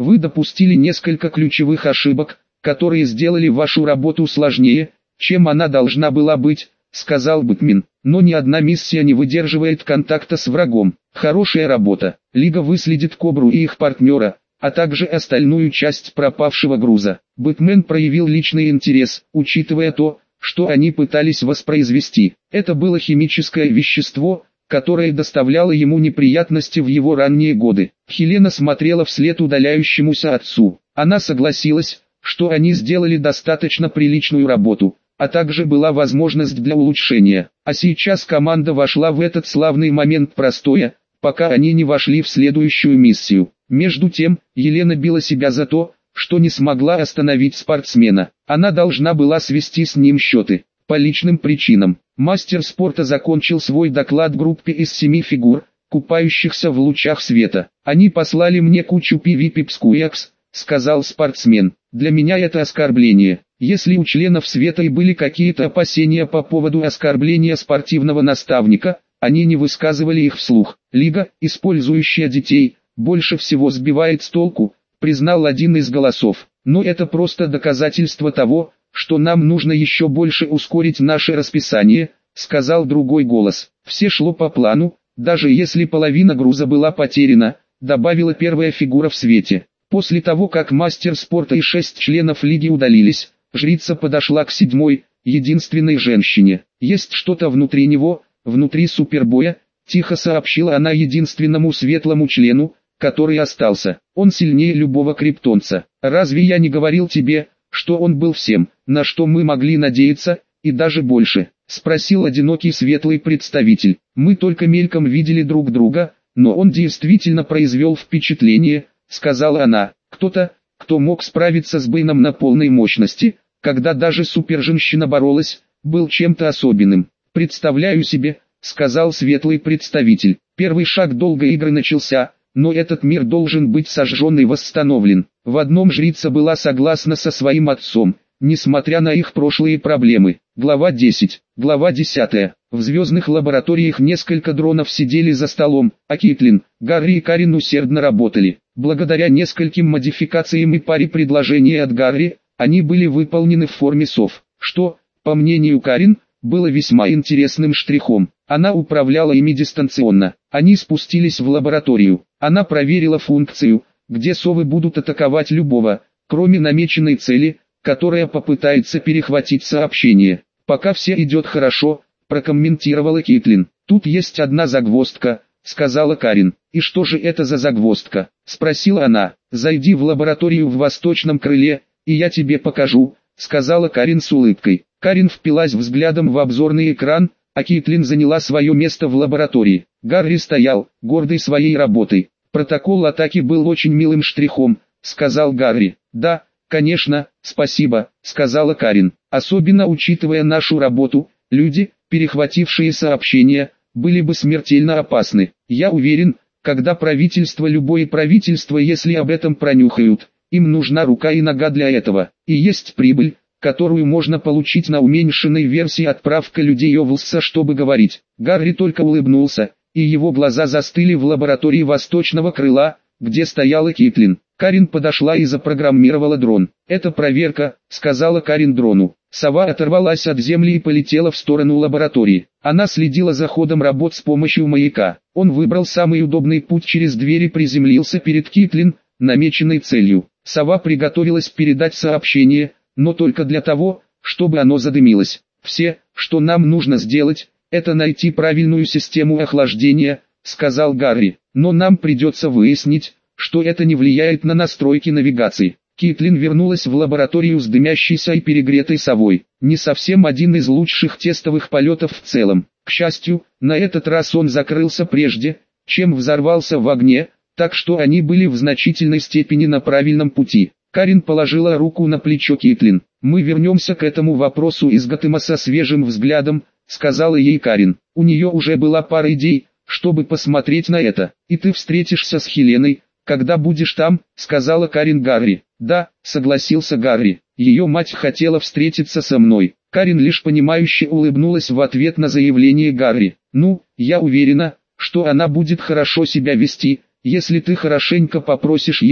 Вы допустили несколько ключевых ошибок, которые сделали вашу работу сложнее, чем она должна была быть, сказал Бэтмен. Но ни одна миссия не выдерживает контакта с врагом. Хорошая работа. Лига выследит Кобру и их партнера, а также остальную часть пропавшего груза. Бэтмен проявил личный интерес, учитывая то, что они пытались воспроизвести. Это было химическое вещество, которое доставляло ему неприятности в его ранние годы. Хелена смотрела вслед удаляющемуся отцу. Она согласилась, что они сделали достаточно приличную работу, а также была возможность для улучшения. А сейчас команда вошла в этот славный момент простоя, пока они не вошли в следующую миссию. Между тем, Елена била себя за то, что не смогла остановить спортсмена. Она должна была свести с ним счеты. По личным причинам, мастер спорта закончил свой доклад группе из 7 фигур, купающихся в лучах света. «Они послали мне кучу пивипипскуякс», — сказал спортсмен. «Для меня это оскорбление. Если у членов света и были какие-то опасения по поводу оскорбления спортивного наставника, они не высказывали их вслух. Лига, использующая детей, больше всего сбивает с толку», — признал один из голосов. «Но это просто доказательство того, что нам нужно еще больше ускорить наше расписание», — сказал другой голос. «Все шло по плану, даже если половина груза была потеряна», — добавила первая фигура в свете. После того, как мастер спорта и 6 членов лиги удалились, жрица подошла к 7-й, единственной женщине. «Есть что-то внутри него, внутри Супербоя», — тихо сообщила она единственному светлому члену, который остался. «Он сильнее любого криптонца. Разве я не говорил тебе, что он был всем, на что мы могли надеяться, и даже больше?» — спросил одинокий светлый представитель. «Мы только мельком видели друг друга, но он действительно произвел впечатление», — сказала она. «Кто-то, кто мог справиться с Бэйном на полной мощности, когда даже суперженщина боролась, был чем-то особенным. Представляю себе», — сказал светлый представитель. «Первый шаг долгой игры начался, но этот мир должен быть сожжен и восстановлен». В одном жрица была согласна со своим отцом, несмотря на их прошлые проблемы. Глава 10. Глава 10. В звездных лабораториях несколько дронов сидели за столом, а Кейтлин, Гарри и Карин усердно работали. Благодаря нескольким модификациям и паре предложений от Гарри, они были выполнены в форме сов, что, по мнению Карин, было весьма интересным штрихом. Она управляла ими дистанционно. Они спустились в лабораторию. Она проверила функцию, где совы будут атаковать любого, кроме намеченной цели, которая попытается перехватить сообщение. «Пока все идет хорошо», — прокомментировала Кейтлин. «Тут есть одна загвоздка», — сказала Карин. «И что же это за загвоздка?» — спросила она. «Зайди в лабораторию в восточном крыле, и я тебе покажу», — сказала Карин с улыбкой. Карин впилась взглядом в обзорный экран, а Кейтлин заняла свое место в лаборатории. Гарри стоял, гордый своей работой. «Протокол атаки был очень милым штрихом», — сказал Гарри. «Да, конечно, спасибо», — сказала Карин. «Особенно учитывая нашу работу, люди, перехватившие сообщения, были бы смертельно опасны. Я уверен, когда любое правительство, если об этом пронюхают, им нужна рука и нога для этого. И есть прибыль, которую можно получить на уменьшенной версии отправка людей Овлса, чтобы говорить». Гарри только улыбнулся, и его глаза застыли в лаборатории восточного крыла, где стояла Кейтлин. Карин подошла и запрограммировала дрон. «Это проверка», — сказала Карин дрону. Сова оторвалась от земли и полетела в сторону лаборатории. Она следила за ходом работ с помощью маяка. Он выбрал самый удобный путь через дверь и приземлился перед Кейтлин, намеченной целью. Сова приготовилась передать сообщение, но только для того, чтобы оно задымилось. «Все, что нам нужно сделать, это найти правильную систему охлаждения», — сказал Гарри. «Но нам придется выяснить, что это не влияет на настройки навигации». Кейтлин вернулась в лабораторию с дымящейся и перегретой совой. Не совсем один из лучших тестовых полетов в целом. К счастью, на этот раз он закрылся прежде, чем взорвался в огне, так что они были в значительной степени на правильном пути. Карин положила руку на плечо Кейтлин. «Мы вернемся к этому вопросу из Готэма со свежим взглядом», — сказала ей Карин. «У нее уже была пара идей, чтобы посмотреть на это. И ты встретишься с Хеленой, когда будешь там», — сказала Карин Гарри. «Да», — согласился Гарри. «Ее мать хотела встретиться со мной». Карин лишь понимающе улыбнулась в ответ на заявление Гарри. «Ну, я уверена, что она будет хорошо себя вести, если ты хорошенько попросишь ее»,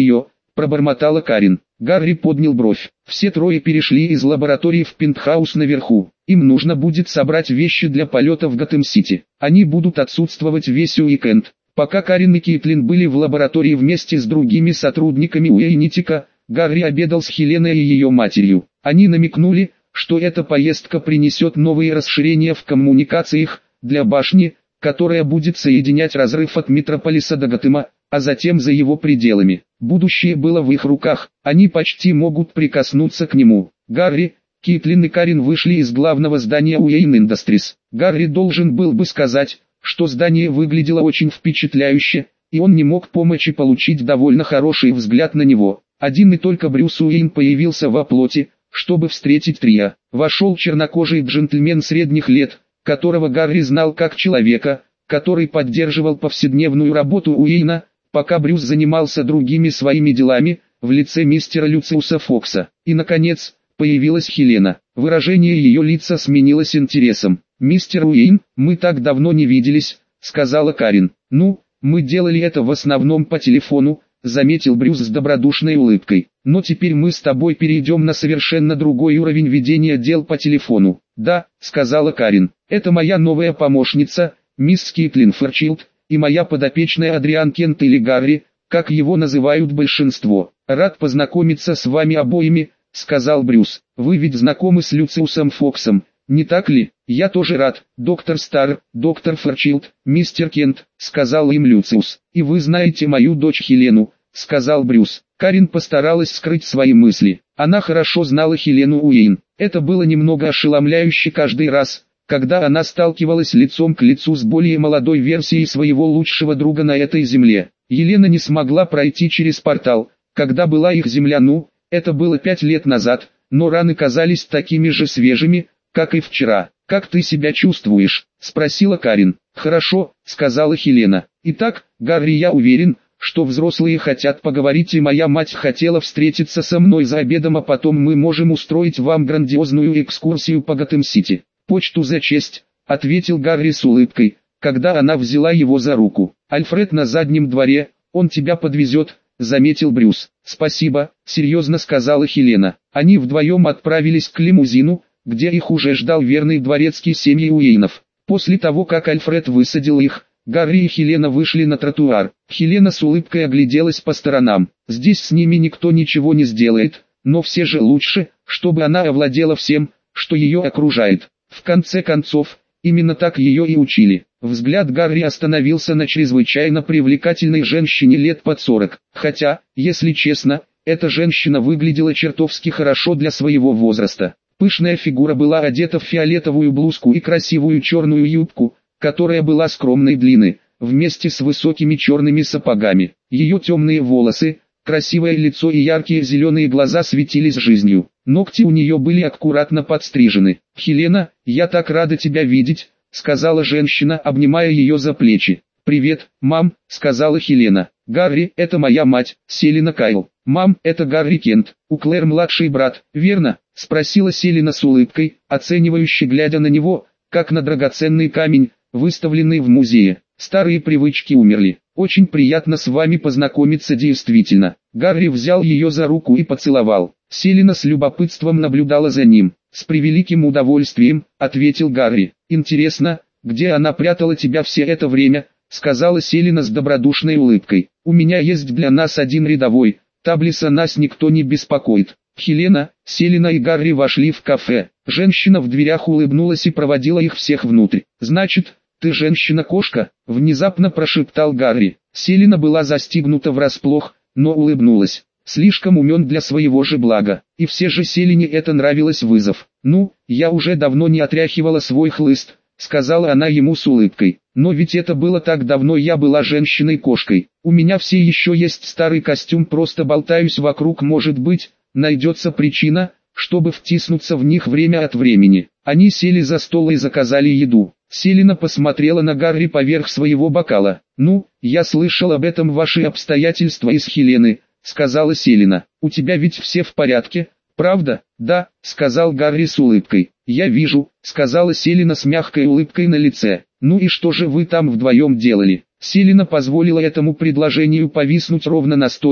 пробормотала Карин. Гарри поднял бровь. Все трое перешли из лаборатории в пентхаус наверху. Им нужно будет собрать вещи для полета в Готэм-Сити. Они будут отсутствовать весь уикенд. Пока Карин и Кейтлин были в лаборатории вместе с другими сотрудниками Уэйнитика, Гарри обедал с Хеленой и ее матерью. Они намекнули, что эта поездка принесет новые расширения в коммуникациях для башни, которая будет соединять разрыв от Метрополиса до Готэма, а затем за его пределами. Будущее было в их руках, они почти могут прикоснуться к нему. Гарри, Кейтлин и Карин вышли из главного здания Уэйн Industries. Гарри должен был бы сказать, что здание выглядело очень впечатляюще, и он не мог помочь и получить довольно хороший взгляд на него. Один и только Брюс Уэйн появился во плоти, чтобы встретить трио. Вошел чернокожий джентльмен средних лет, которого Гарри знал как человека, который поддерживал повседневную работу Уэйна, пока Брюс занимался другими своими делами, в лице мистера Люциуса Фокса. И наконец, появилась Хелена. Выражение ее лица сменилось интересом. «Мистер Уэйн, мы так давно не виделись», — сказала Карин. «Ну, мы делали это в основном по телефону», — заметил Брюс с добродушной улыбкой. «Но теперь мы с тобой перейдем на совершенно другой уровень ведения дел по телефону». «Да», — сказала Карин, — «это моя новая помощница, мисс Кейтлин Фэрчилд, и моя подопечная Адриан Кент или Гарри, как его называют большинство. Рад познакомиться с вами обоими», — сказал Брюс. «Вы ведь знакомы с Люциусом Фоксом, не так ли?» «Я тоже рад, доктор Стар, доктор Фэрчилд, мистер Кент», — сказал им Люциус. «И вы знаете мою дочь Хелену», — сказал Брюс. Карин постаралась скрыть свои мысли. Она хорошо знала Хелену Уэйн. Это было немного ошеломляюще каждый раз, когда она сталкивалась лицом к лицу с более молодой версией своего лучшего друга на этой земле. Елена не смогла пройти через портал, когда была их земля, это было 5 лет назад, но раны казались такими же свежими, как и вчера. «Как ты себя чувствуешь?» – спросила Карин. «Хорошо», – сказала Хелена. «Итак, Гарри, я уверен, что взрослые хотят поговорить, и моя мать хотела встретиться со мной за обедом, а потом мы можем устроить вам грандиозную экскурсию по Готэм-Сити». «Почту за честь», — ответил Гарри с улыбкой, когда она взяла его за руку. «Альфред на заднем дворе, он тебя подвезет», — заметил Брюс. «Спасибо», — серьезно сказала Хелена. Они вдвоем отправились к лимузину, где их уже ждал верный дворецкий семьи Уэйнов. После того, как Альфред высадил их, Гарри и Хелена вышли на тротуар. Хелена с улыбкой огляделась по сторонам. Здесь с ними никто ничего не сделает, но все же лучше, чтобы она овладела всем, что ее окружает. В конце концов, именно так ее и учили. Взгляд Гарри остановился на чрезвычайно привлекательной женщине лет под 40. Хотя, если честно, эта женщина выглядела чертовски хорошо для своего возраста. Пышная фигура была одета в фиолетовую блузку и красивую черную юбку, которая была скромной длины, вместе с высокими черными сапогами. Ее темные волосы, красивое лицо и яркие зеленые глаза светились жизнью. Ногти у нее были аккуратно подстрижены. «Хелена, я так рада тебя видеть», — сказала женщина, обнимая ее за плечи. «Привет, мам», — сказала Хелена. «Гарри, это моя мать, Селена Кайл». «Мам, это Гарри Кент, у Клэр младший брат, верно?» — спросила Селена с улыбкой, оценивающе глядя на него, как на драгоценный камень, выставленный в музее. «Старые привычки умерли. Очень приятно с вами познакомиться, действительно». Гарри взял ее за руку и поцеловал. Селена с любопытством наблюдала за ним. «С превеликим удовольствием», — ответил Гарри. «Интересно, где она прятала тебя все это время?» — сказала Селена с добродушной улыбкой. «У меня есть для нас один рядовой, Таблиса нас никто не беспокоит». Хелена, Селена и Гарри вошли в кафе. Женщина в дверях улыбнулась и проводила их всех внутрь. «Значит, ты женщина-кошка?» — внезапно прошептал Гарри. Селена была застигнута врасплох, но улыбнулась. Слишком умен для своего же блага. И все же Селене это нравилось вызов. «Ну, я уже давно не отряхивала свой хлыст», — сказала она ему с улыбкой. «Но ведь это было так давно, я была женщиной-кошкой. У меня все еще есть старый костюм, просто болтаюсь вокруг, может быть, найдется причина, чтобы втиснуться в них время от времени». Они сели за стол и заказали еду. Селена посмотрела на Гарри поверх своего бокала. «Ну, я слышал об этом, ваши обстоятельства из Хелены», — сказала Селена. «У тебя ведь все в порядке, правда?» «Да», — сказал Гарри с улыбкой. «Я вижу», — сказала Селена с мягкой улыбкой на лице. «Ну и что же вы там вдвоем делали?» Селена позволила этому предложению повиснуть ровно настолько,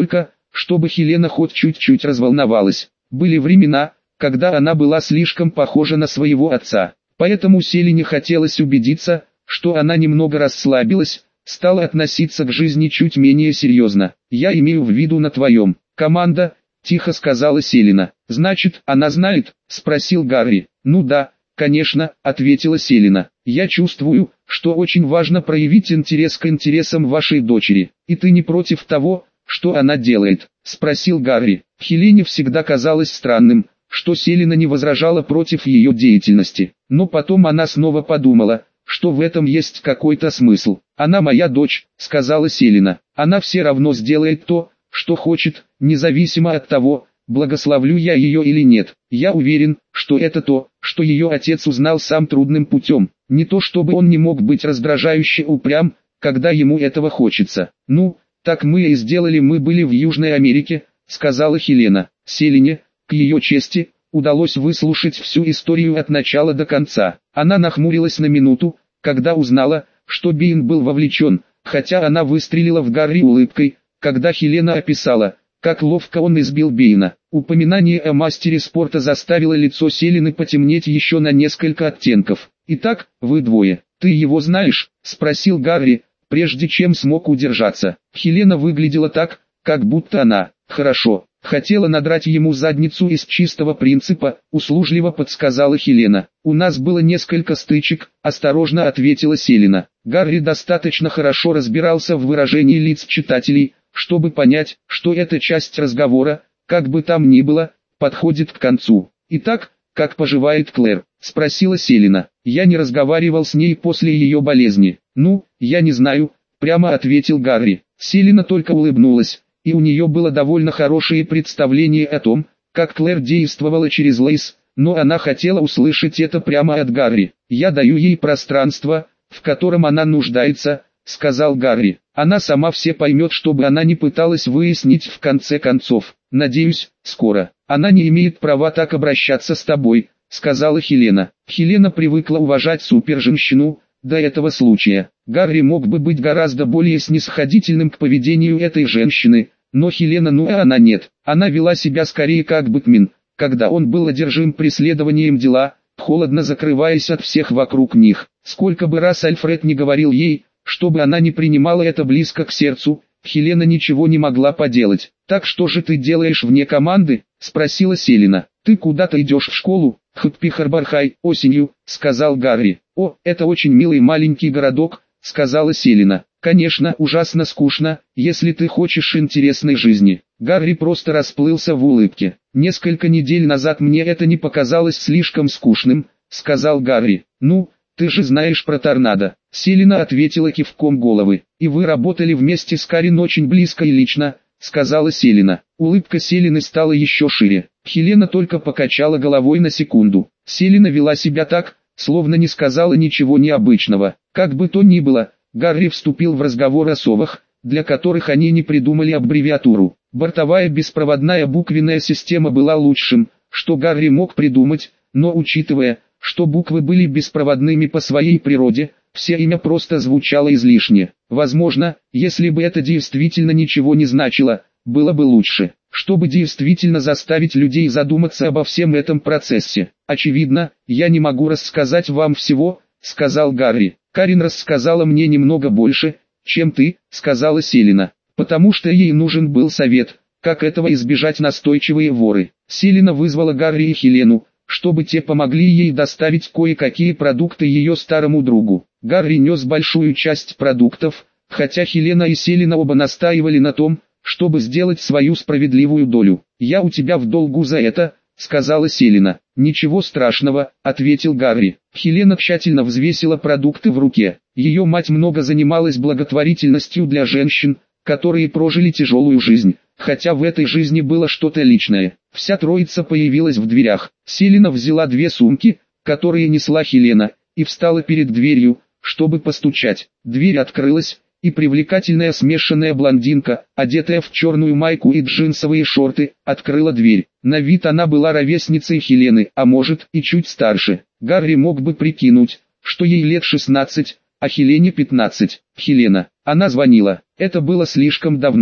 чтобы Хелена хоть чуть-чуть разволновалась. Были времена, когда она была слишком похожа на своего отца. Поэтому Селине хотелось убедиться, что она немного расслабилась, стала относиться к жизни чуть менее серьезно. «Я имею в виду на твоем. Команда», – тихо сказала Селина. «Значит, она знает?» – спросил Гарри. «Ну да, конечно», – ответила Селина. «Я чувствую, что очень важно проявить интерес к интересам вашей дочери. И ты не против того, что она делает?» – спросил Гарри. Хелене всегда казалось странным, что Селина не возражала против ее деятельности. Но потом она снова подумала, что в этом есть какой-то смысл. «Она моя дочь», — сказала Селина. «Она все равно сделает то, что хочет, независимо от того, благословлю я ее или нет. Я уверен, что это то, что ее отец узнал сам трудным путем. Не то чтобы он не мог быть раздражающе упрям, когда ему этого хочется». «Ну, так мы и сделали, мы были в Южной Америке», — сказала Хелена. Селине, к ее чести, удалось выслушать всю историю от начала до конца. Она нахмурилась на минуту, когда узнала, что Бин был вовлечен, хотя она выстрелила в Гарри улыбкой, когда Хелена описала, как ловко он избил Бина. Упоминание о мастере спорта заставило лицо Селины потемнеть еще на несколько оттенков. «Итак, вы двое. Ты его знаешь?» – спросил Гарри, прежде чем смог удержаться. Хелена выглядела так, как будто она, хорошо, хотела надрать ему задницу из чистого принципа, услужливо подсказала Хелена. «У нас было несколько стычек», – осторожно ответила Селина. Гарри достаточно хорошо разбирался в выражении лиц читателей, чтобы понять, что эта часть разговора, как бы там ни было, подходит к концу. «Итак, как поживает Клэр?» – спросила Селина. «Я не разговаривал с ней после ее болезни». «Ну, я не знаю», – прямо ответил Гарри. Селина только улыбнулась, и у нее было довольно хорошее представление о том, как Клэр действовала через Лейс, но она хотела услышать это прямо от Гарри. «Я даю ей пространство, в котором она нуждается», — сказал Гарри. «Она сама все поймет, чтобы она не пыталась выяснить в конце концов. Надеюсь, скоро. Она не имеет права так обращаться с тобой», — сказала Хелена. Хелена привыкла уважать суперженщину. До этого случая Гарри мог бы быть гораздо более снисходительным к поведению этой женщины, но Хелена она нет. Она вела себя скорее как Бэтмен, когда он был одержим преследованием дела, холодно закрываясь от всех вокруг них. Сколько бы раз Альфред не говорил ей, чтобы она не принимала это близко к сердцу, Хелена ничего не могла поделать. «Так что же ты делаешь вне команды?» – спросила Селина. «Ты куда-то идешь в школу?» «Хатпи-Харбархай, осенью», – сказал Гарри. «О, это очень милый маленький городок», – сказала Селина. «Конечно, ужасно скучно, если ты хочешь интересной жизни». Гарри просто расплылся в улыбке. «Несколько недель назад мне это не показалось слишком скучным», – сказал Гарри. «Ну, ты же знаешь про торнадо». Селина ответила кивком головы. «И вы работали вместе с Карин очень близко и лично», — сказала Селина. Улыбка Селины стала еще шире. Хелена только покачала головой на секунду. Селина вела себя так, словно не сказала ничего необычного. Как бы то ни было, Гарри вступил в разговор о совах, для которых они не придумали аббревиатуру. Бортовая беспроводная буквенная система была лучшим, что Гарри мог придумать, но учитывая, что буквы были беспроводными по своей природе, все имя просто звучало излишне. Возможно, если бы это действительно ничего не значило, было бы лучше. Чтобы действительно заставить людей задуматься обо всем этом процессе. «Очевидно, я не могу рассказать вам всего», — сказал Гарри. «Карин рассказала мне немного больше, чем ты», — сказала Селина. «Потому что ей нужен был совет, как этого избежать настойчивые воры». Селина вызвала Гарри и Хелену, чтобы те помогли ей доставить кое-какие продукты ее старому другу. Гарри нес большую часть продуктов, хотя Хелена и Селина оба настаивали на том, чтобы сделать свою справедливую долю. «Я у тебя в долгу за это», — сказала Селина. «Ничего страшного», — ответил Гарри. Хелена тщательно взвесила продукты в руке. Ее мать много занималась благотворительностью для женщин, которые прожили тяжелую жизнь, хотя в этой жизни было что-то личное. Вся троица появилась в дверях. Селина взяла 2 сумки, которые несла Хелена, и встала перед дверью, чтобы постучать. Дверь открылась, и привлекательная смешанная блондинка, одетая в черную майку и джинсовые шорты, открыла дверь. На вид она была ровесницей Хелены, а может и чуть старше. Гарри мог бы прикинуть, что ей лет 16, а Хелене 15. Хелена. Она звонила. Это было слишком давно.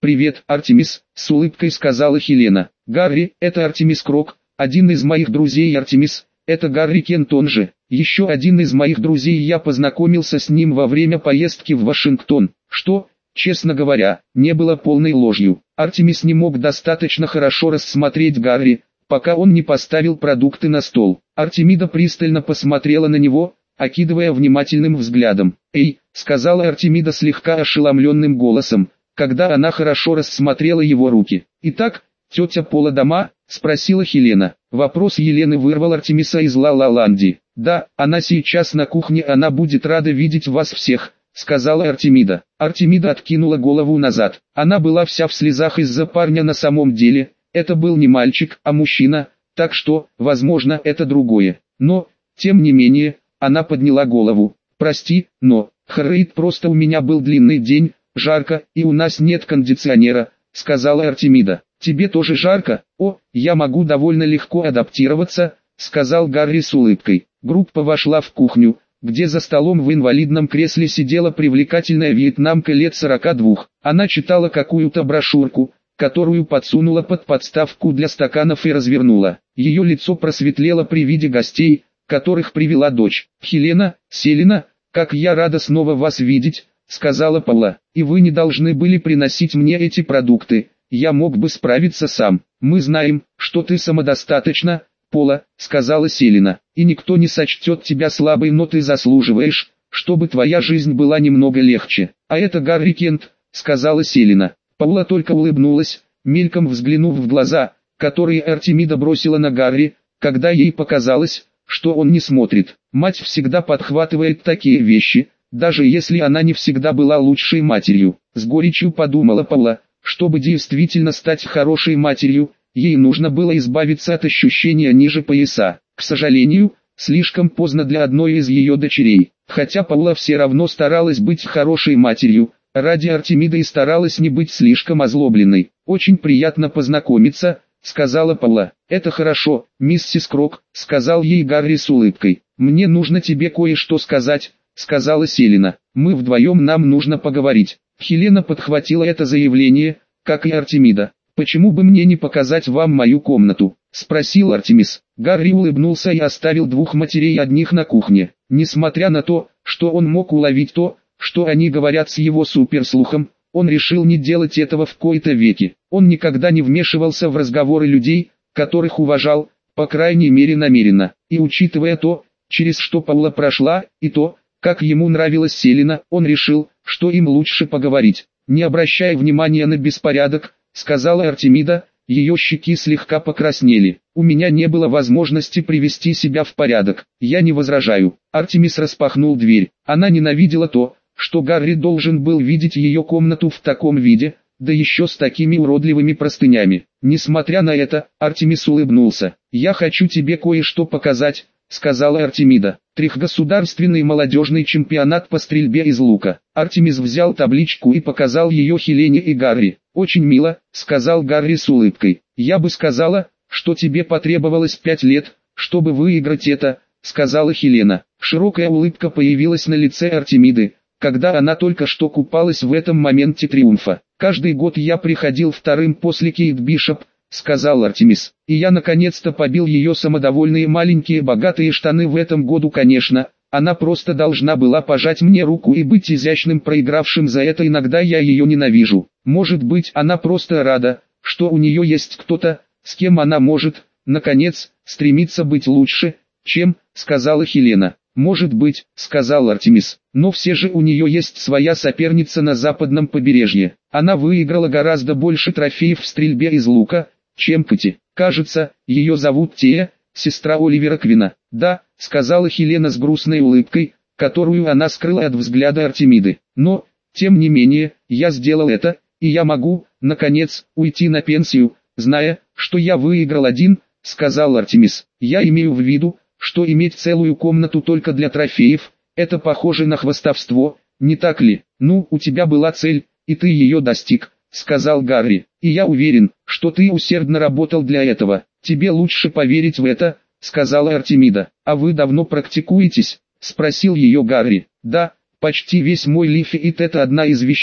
«Привет, Артемис», — с улыбкой сказала Хелена. «Гарри, это Артемис Крок, один из моих друзей. Артемис, это Гарри Кент, он же еще один из моих друзей. Я познакомился с ним во время поездки в Вашингтон». Что, честно говоря, не было полной ложью. Артемис не мог достаточно хорошо рассмотреть Гарри, пока он не поставил продукты на стол. Артемида пристально посмотрела на него, окидывая внимательным взглядом. «Эй», — сказала Артемида слегка ошеломленным голосом, когда она хорошо рассмотрела его руки. «Итак, тетя Пола дома?» — спросила Хелена. Вопрос Елены вырвал Артемиса из Ла-Ла-Ланди. «Да, она сейчас на кухне, она будет рада видеть вас всех», — сказала Артемида. Артемида откинула голову назад. Она была вся в слезах из-за парня. На самом деле, это был не мальчик, а мужчина, так что, возможно, это другое. Но, тем не менее, она подняла голову. «Прости, но, Харрит, просто у меня был длинный день, жарко, и у нас нет кондиционера», — сказала Артемида. «Тебе тоже жарко? О, я могу довольно легко адаптироваться», — сказал Гарри с улыбкой. Группа вошла в кухню, где за столом в инвалидном кресле сидела привлекательная вьетнамка лет 42. Она читала какую-то брошюрку, которую подсунула под подставку для стаканов и развернула. Ее лицо просветлело при виде гостей, которых привела дочь. «Хелена, Селена, как я рада снова вас видеть», — сказала Пола. «И вы не должны были приносить мне эти продукты, я мог бы справиться сам. Мы знаем, что ты самодостаточна, Пола», — сказала Селена. «И никто не сочтет тебя слабой, но ты заслуживаешь, чтобы твоя жизнь была немного легче». «А это Гарри Кент», — сказала Селена. Пола только улыбнулась, мельком взглянув в глаза, которые Артемида бросила на Гарри, когда ей показалось, что он не смотрит. Мать всегда подхватывает такие вещи, даже если она не всегда была лучшей матерью. С горечью подумала Пола, чтобы действительно стать хорошей матерью, ей нужно было избавиться от ощущения ниже пояса. К сожалению, слишком поздно для одной из ее дочерей. Хотя Пола все равно старалась быть хорошей матерью, ради Артемиды и старалась не быть слишком озлобленной. «Очень приятно познакомиться», — сказала Пола. «Это хорошо, миссис Крок», — сказал ей Гарри с улыбкой. «Мне нужно тебе кое-что сказать», — сказала Селена. «Мы вдвоем, нам нужно поговорить». Хелена подхватила это заявление, как и Артемида. «Почему бы мне не показать вам мою комнату?» — спросил Артемис. Гарри улыбнулся и оставил двух матерей одних на кухне. Несмотря на то, что он мог уловить то, что они говорят с его суперслухом, он решил не делать этого в кои-то веки. Он никогда не вмешивался в разговоры людей, которых уважал, по крайней мере намеренно. И учитывая то, через что Пола прошла, и то, как ему нравилась Селена, он решил, что им лучше поговорить. «Не обращая внимания на беспорядок», — сказала Артемида, ее щеки слегка покраснели. «У меня не было возможности привести себя в порядок. Я не возражаю». Артемис распахнул дверь. Она ненавидела то, что Гарри должен был видеть ее комнату в таком виде, да еще с такими уродливыми простынями. Несмотря на это, Артемис улыбнулся. «Я хочу тебе кое-что показать», — сказала Артемида. «Трехгосударственный молодежный чемпионат по стрельбе из лука». Артемис взял табличку и показал ее Хелене и Гарри. «Очень мило», — сказал Гарри с улыбкой. «Я бы сказала, что тебе потребовалось 5 лет, чтобы выиграть это», — сказала Хелена. Широкая улыбка появилась на лице Артемиды, когда она только что купалась в этом моменте триумфа. «Каждый год я приходил вторым после Кейт Бишоп», — сказал Артемис. «И я наконец-то побил ее самодовольные маленькие богатые штаны в этом году, конечно. Она просто должна была пожать мне руку и быть изящным проигравшим, за это иногда я ее ненавижу. Может быть, она просто рада, что у нее есть кто-то, с кем она может, наконец, стремиться быть лучше, чем», — сказала Хелена. «Может быть», — сказал Артемис, — «но все же у нее есть своя соперница на западном побережье. Она выиграла гораздо больше трофеев в стрельбе из лука, чем Кэти. Кажется, ее зовут Тея, сестра Оливера Квина». «Да», — сказала Хелена с грустной улыбкой, которую она скрыла от взгляда Артемиды. «Но, тем не менее, я сделал это, и я могу, наконец, уйти на пенсию, зная, что я выиграл один», — сказал Артемис. «Я имею в виду, что иметь целую комнату только для трофеев, это похоже на хвастовство, не так ли? Ну, у тебя была цель, и ты ее достиг», — сказал Гарри. «И я уверен, что ты усердно работал для этого. Тебе лучше поверить в это», — сказала Артемида. «А вы давно практикуетесь?» — спросил ее Гарри. «Да, почти весь мой лифеит — это одна из вещей,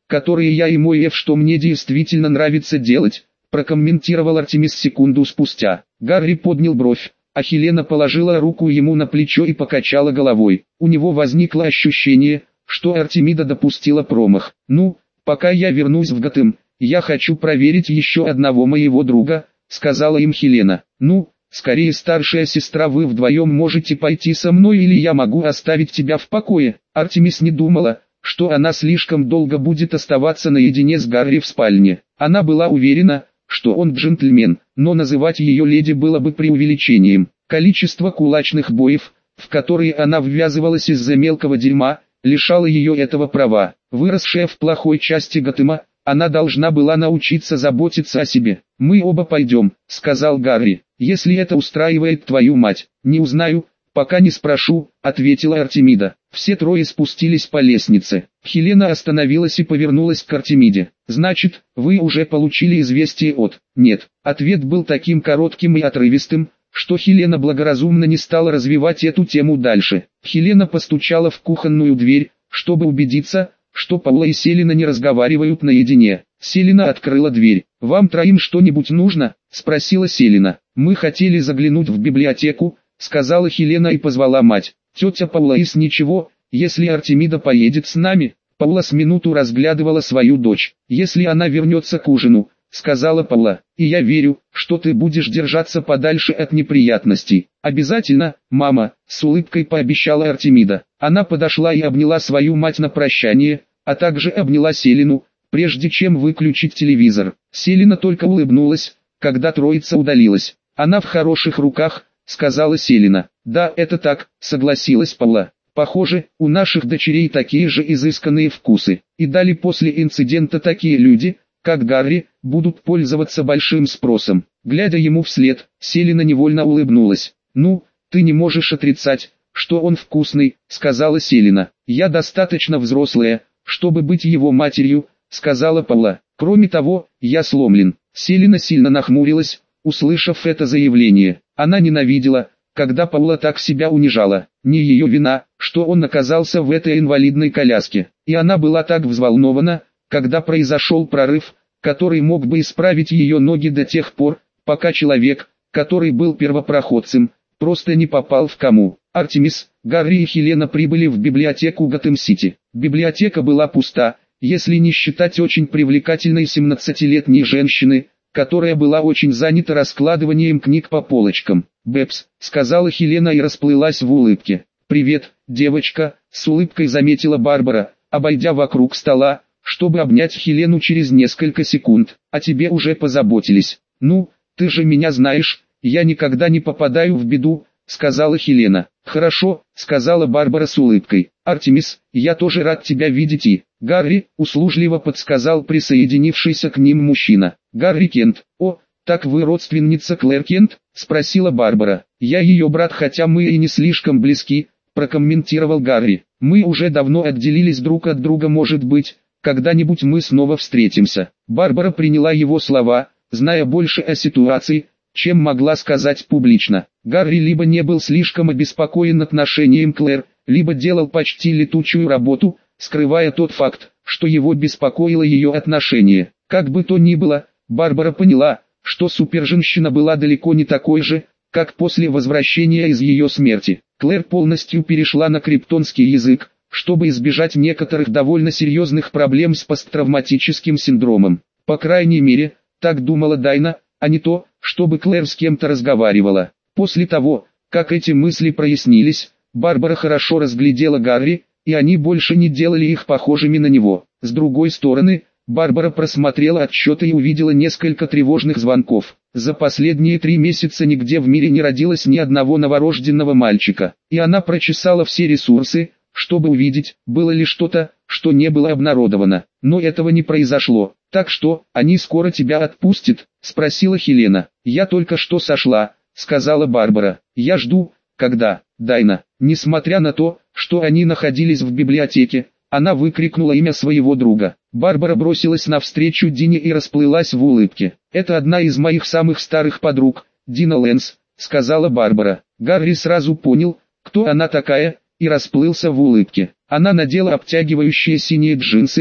которые я и мой Эв, что мне действительно нравится делать, прокомментировал Артемис секунду спустя. Гарри поднял бровь, а Хелена положила руку ему на плечо и покачала головой. У него возникло ощущение, что Артемида допустила промах. «Ну, пока я вернусь в Готэм, я хочу проверить еще одного моего друга», — сказала им Хелена. «Ну, скорее, старшая сестра, вы вдвоем можете пойти со мной или я могу оставить тебя в покое». Артемис не думала, что она слишком долго будет оставаться наедине с Гарри в спальне. Она была уверена, что он джентльмен, но называть ее леди было бы преувеличением. Количество кулачных боев, в которые она ввязывалась из-за мелкого дерьма, лишало ее этого права. Выросшая в плохой части Готэма, она должна была научиться заботиться о себе. «Мы оба пойдем», — сказал Гарри, — «если это устраивает твою мать». «Не узнаю, пока не спрошу», — ответила Артемида. Все трое спустились по лестнице. Хелена остановилась и повернулась к Артемиде. «Значит, вы уже получили известие от...» «Нет». Ответ был таким коротким и отрывистым, что Хелена благоразумно не стала развивать эту тему дальше. Хелена постучала в кухонную дверь, чтобы убедиться, что Паула и Селина не разговаривают наедине. Селина открыла дверь. «Вам троим что-нибудь нужно?» — спросила Селина. «Мы хотели заглянуть в библиотеку», — сказала Хелена и позвала мать. «Тетя Паулаис, ничего, если Артемида поедет с нами». Паула с минуту разглядывала свою дочь. «Если она вернется к ужину», — сказала Паула, — «и я верю, что ты будешь держаться подальше от неприятностей». «Обязательно, мама», — с улыбкой пообещала Артемида. Она подошла и обняла свою мать на прощание, а также обняла Селину, прежде чем выключить телевизор. Селина только улыбнулась, когда троица удалилась. «Она в хороших руках», — сказала Селина. «Да, это так», — согласилась Паула. «Похоже, у наших дочерей такие же изысканные вкусы. И далее после инцидента такие люди, как Гарри, будут пользоваться большим спросом». Глядя ему вслед, Селина невольно улыбнулась. «Ну, ты не можешь отрицать, что он вкусный», — сказала Селина. «Я достаточно взрослая, чтобы быть его матерью», — сказала Паула. «Кроме того, я сломлен». Селина сильно нахмурилась, услышав это заявление. Она ненавидела, когда Паула так себя унижала. Не ее вина, что он оказался в этой инвалидной коляске. И она была так взволнована, когда произошел прорыв, который мог бы исправить ее ноги до тех пор, пока человек, который был первопроходцем, просто не попал в кому. Артемис, Гарри и Хелена прибыли в библиотеку Готэм-Сити. Библиотека была пуста, если не считать очень привлекательной 17-летней женщины, которая была очень занята раскладыванием книг по полочкам. «Бэбс», — сказала Хелена и расплылась в улыбке. «Привет, девочка», — с улыбкой заметила Барбара, обойдя вокруг стола, чтобы обнять Хелену через несколько секунд. «О тебе уже позаботились». «Ну, ты же меня знаешь, я никогда не попадаю в беду», — сказала Хелена. «Хорошо», — сказала Барбара с улыбкой. «Артемис, я тоже рад тебя видеть и...» «Гарри», — услужливо подсказал присоединившийся к ним мужчина. «Гарри Кент». «О, так вы родственница Клэр Кент?» — спросила Барбара. «Я ее брат, хотя мы и не слишком близки», — прокомментировал Гарри. «Мы уже давно отделились друг от друга, может быть, когда-нибудь мы снова встретимся». Барбара приняла его слова, зная больше о ситуации, чем могла сказать публично. Гарри либо не был слишком обеспокоен отношением Клэр, либо делал почти летучую работу, скрывая тот факт, что его беспокоило ее отношение. Как бы то ни было, Барбара поняла, что суперженщина была далеко не такой же, как после возвращения из ее смерти. Клэр полностью перешла на криптонский язык, чтобы избежать некоторых довольно серьезных проблем с посттравматическим синдромом. По крайней мере, так думала Дайна, а не то, чтобы Клэр с кем-то разговаривала. После того, как эти мысли прояснились, Барбара хорошо разглядела Гарри, и они больше не делали их похожими на него. С другой стороны, Барбара просмотрела отчеты и увидела несколько тревожных звонков. За последние 3 месяца нигде в мире не родилось ни одного новорожденного мальчика. И она прочесала все ресурсы, чтобы увидеть, было ли что-то, что не было обнародовано. Но этого не произошло. «Так что, они скоро тебя отпустят?» — спросила Хелена. «Я только что сошла», — сказала Барбара. «Я жду, когда, Дайна». Несмотря на то, что они находились в библиотеке, она выкрикнула имя своего друга. Барбара бросилась навстречу Дине и расплылась в улыбке. «Это одна из моих самых старых подруг, Дина Лэнс», — сказала Барбара. Гарри сразу понял, кто она такая, и расплылся в улыбке. Она надела обтягивающие синие джинсы,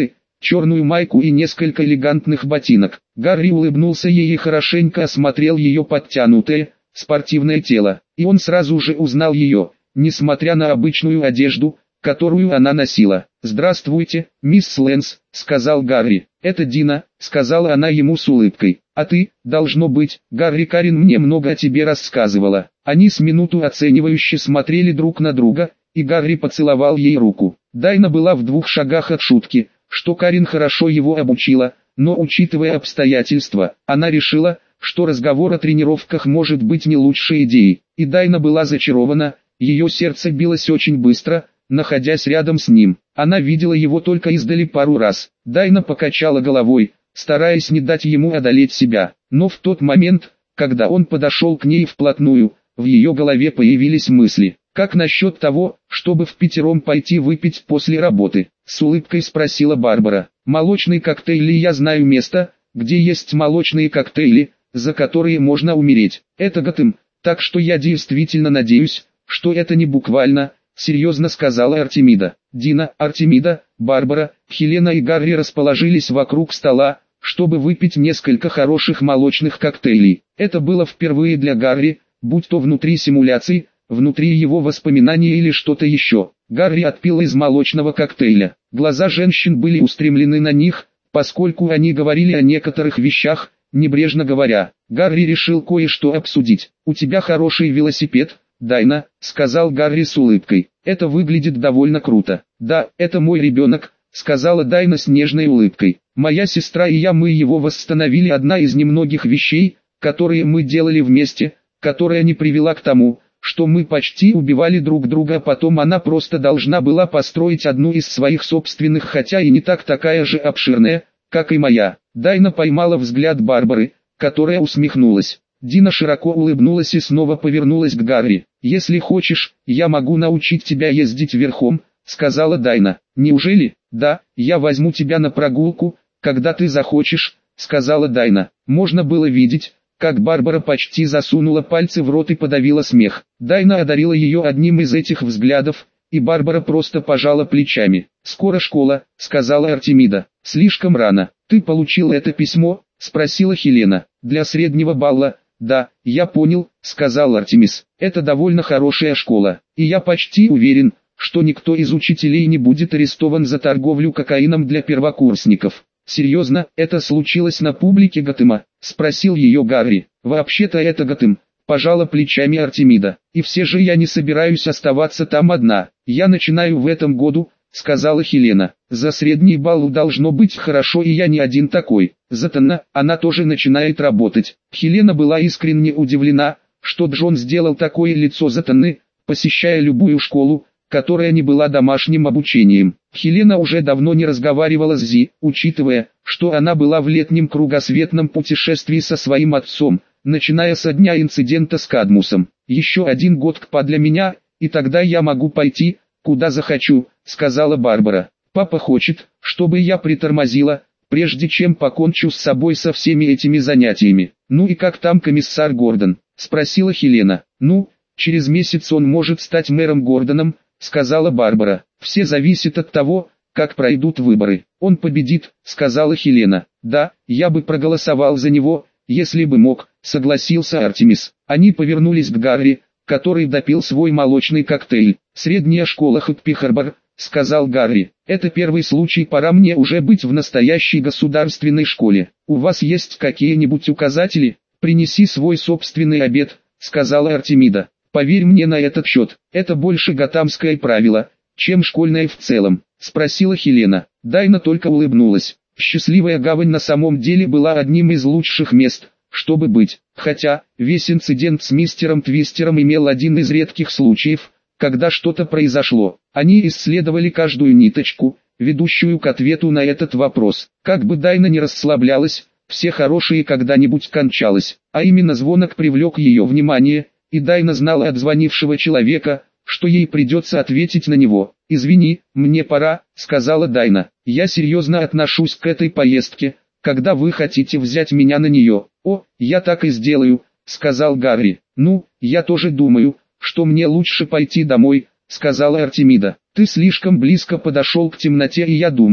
черную майку и несколько элегантных ботинок. Гарри улыбнулся ей и хорошенько осмотрел ее подтянутое, спортивное тело, и он сразу же узнал ее, несмотря на обычную одежду, которую она носила. «Здравствуйте, мисс Лэнс», — сказал Гарри. «Это Дина», — сказала она ему с улыбкой. «А ты, должно быть, Гарри, Карин мне много о тебе рассказывала». Они с минуту оценивающе смотрели друг на друга, и Гарри поцеловал ей руку. Дайна была в 2 шагах от шутки, что Карин хорошо его обучила, но учитывая обстоятельства, она решила, что разговор о тренировках может быть не лучшей идеей. И Дайна была зачарована, ее сердце билось очень быстро, находясь рядом с ним. Она видела его только издали пару раз. Дайна покачала головой, стараясь не дать ему одолеть себя. Но в тот момент, когда он подошел к ней вплотную, в ее голове появились мысли. «Как насчет того, чтобы впятером пойти выпить после работы?» — с улыбкой спросила Барбара. «Молочные коктейли, я знаю место, где есть молочные коктейли, за которые можно умереть. Это Готэм, так что я действительно надеюсь, что это не буквально», — серьезно сказала Артемида. Дина, Артемида, Барбара, Хелена и Гарри расположились вокруг стола, чтобы выпить несколько хороших молочных коктейлей. Это было впервые для Гарри, будь то внутри симуляции, внутри его воспоминаний или что-то еще. Гарри отпил из молочного коктейля. Глаза женщин были устремлены на них, поскольку они говорили о некоторых вещах, небрежно говоря. Гарри решил кое-что обсудить. «У тебя хороший велосипед, Дайна», — сказал Гарри с улыбкой. «Это выглядит довольно круто». «Да, это мой ребенок», — сказала Дайна с нежной улыбкой. «Моя сестра и я, мы его восстановили. Одна из немногих вещей, которые мы делали вместе, которая не привела к тому, что мы почти убивали друг друга, а потом она просто должна была построить одну из своих собственных, хотя и не такая же обширная, как и моя». Дайна поймала взгляд Барбары, которая усмехнулась. Дина широко улыбнулась и снова повернулась к Гарри. «Если хочешь, я могу научить тебя ездить верхом», — сказала Дайна. «Неужели?» «Да, я возьму тебя на прогулку, когда ты захочешь», — сказала Дайна. Можно было видеть, как Барбара почти засунула пальцы в рот и подавила смех. Дайна одарила ее одним из этих взглядов, и Барбара просто пожала плечами. «Скоро школа», — сказала Артемида. «Слишком рано. Ты получил это письмо?» — спросила Хелена. «Для среднего балла». «Да, я понял», — сказал Артемис. «Это довольно хорошая школа, и я почти уверен, что никто из учителей не будет арестован за торговлю кокаином для первокурсников». «Серьезно, это случилось на публике Готэма?» — спросил ее Гарри. «Вообще-то это Готэм», — пожала плечами Артемида. «И все же я не собираюсь оставаться там одна. Я начинаю в этом году», — сказала Хелена. «За средний балл должно быть хорошо, и я не один такой. Затана, она тоже начинает работать». Хелена была искренне удивлена, что Джон сделал такое лицо Затаны, посещая любую школу, которая не была домашним обучением. Хелена уже давно не разговаривала с Зи, учитывая, что она была в летнем кругосветном путешествии со своим отцом, начиная со дня инцидента с Кадмусом. «Еще 1 год КПА для меня, и тогда я могу пойти, куда захочу», — сказала Барбара. «Папа хочет, чтобы я притормозила, прежде чем покончу с собой со всеми этими занятиями». «Ну и как там комиссар Гордон?» — спросила Хелена. «Ну, через месяц он может стать мэром Гордоном», — сказала Барбара. «Все зависит от того, как пройдут выборы». «Он победит», — сказала Хелена. «Да, я бы проголосовал за него, если бы мог», — согласился Артемис. Они повернулись к Гарри, который допил свой молочный коктейль. «Средняя школа Хэппи-Харбор», — сказал Гарри. «Это первый случай, пора мне уже быть в настоящей государственной школе. У вас есть какие-нибудь указатели? Принеси свой собственный обед», — сказала Артемида. «Поверь мне на этот счет, это больше готамское правило, чем школьное в целом», — спросила Хелена. Дайна только улыбнулась. Счастливая гавань на самом деле была одним из лучших мест, чтобы быть. Хотя, весь инцидент с мистером Твистером имел один из редких случаев, когда что-то произошло. Они исследовали каждую ниточку, ведущую к ответу на этот вопрос. Как бы Дайна не расслаблялась, все хорошие когда-нибудь кончалось. А именно звонок привлек ее внимание, и Дайна знала от звонившего человека, что ей придется ответить на него. «Извини, мне пора», — сказала Дайна. «Я серьезно отношусь к этой поездке, когда вы хотите взять меня на нее». «О, я так и сделаю», — сказал Гарри. «Ну, я тоже думаю, что мне лучше пойти домой», — сказала Артемида. «Ты слишком близко подошел к темноте, и я думаю,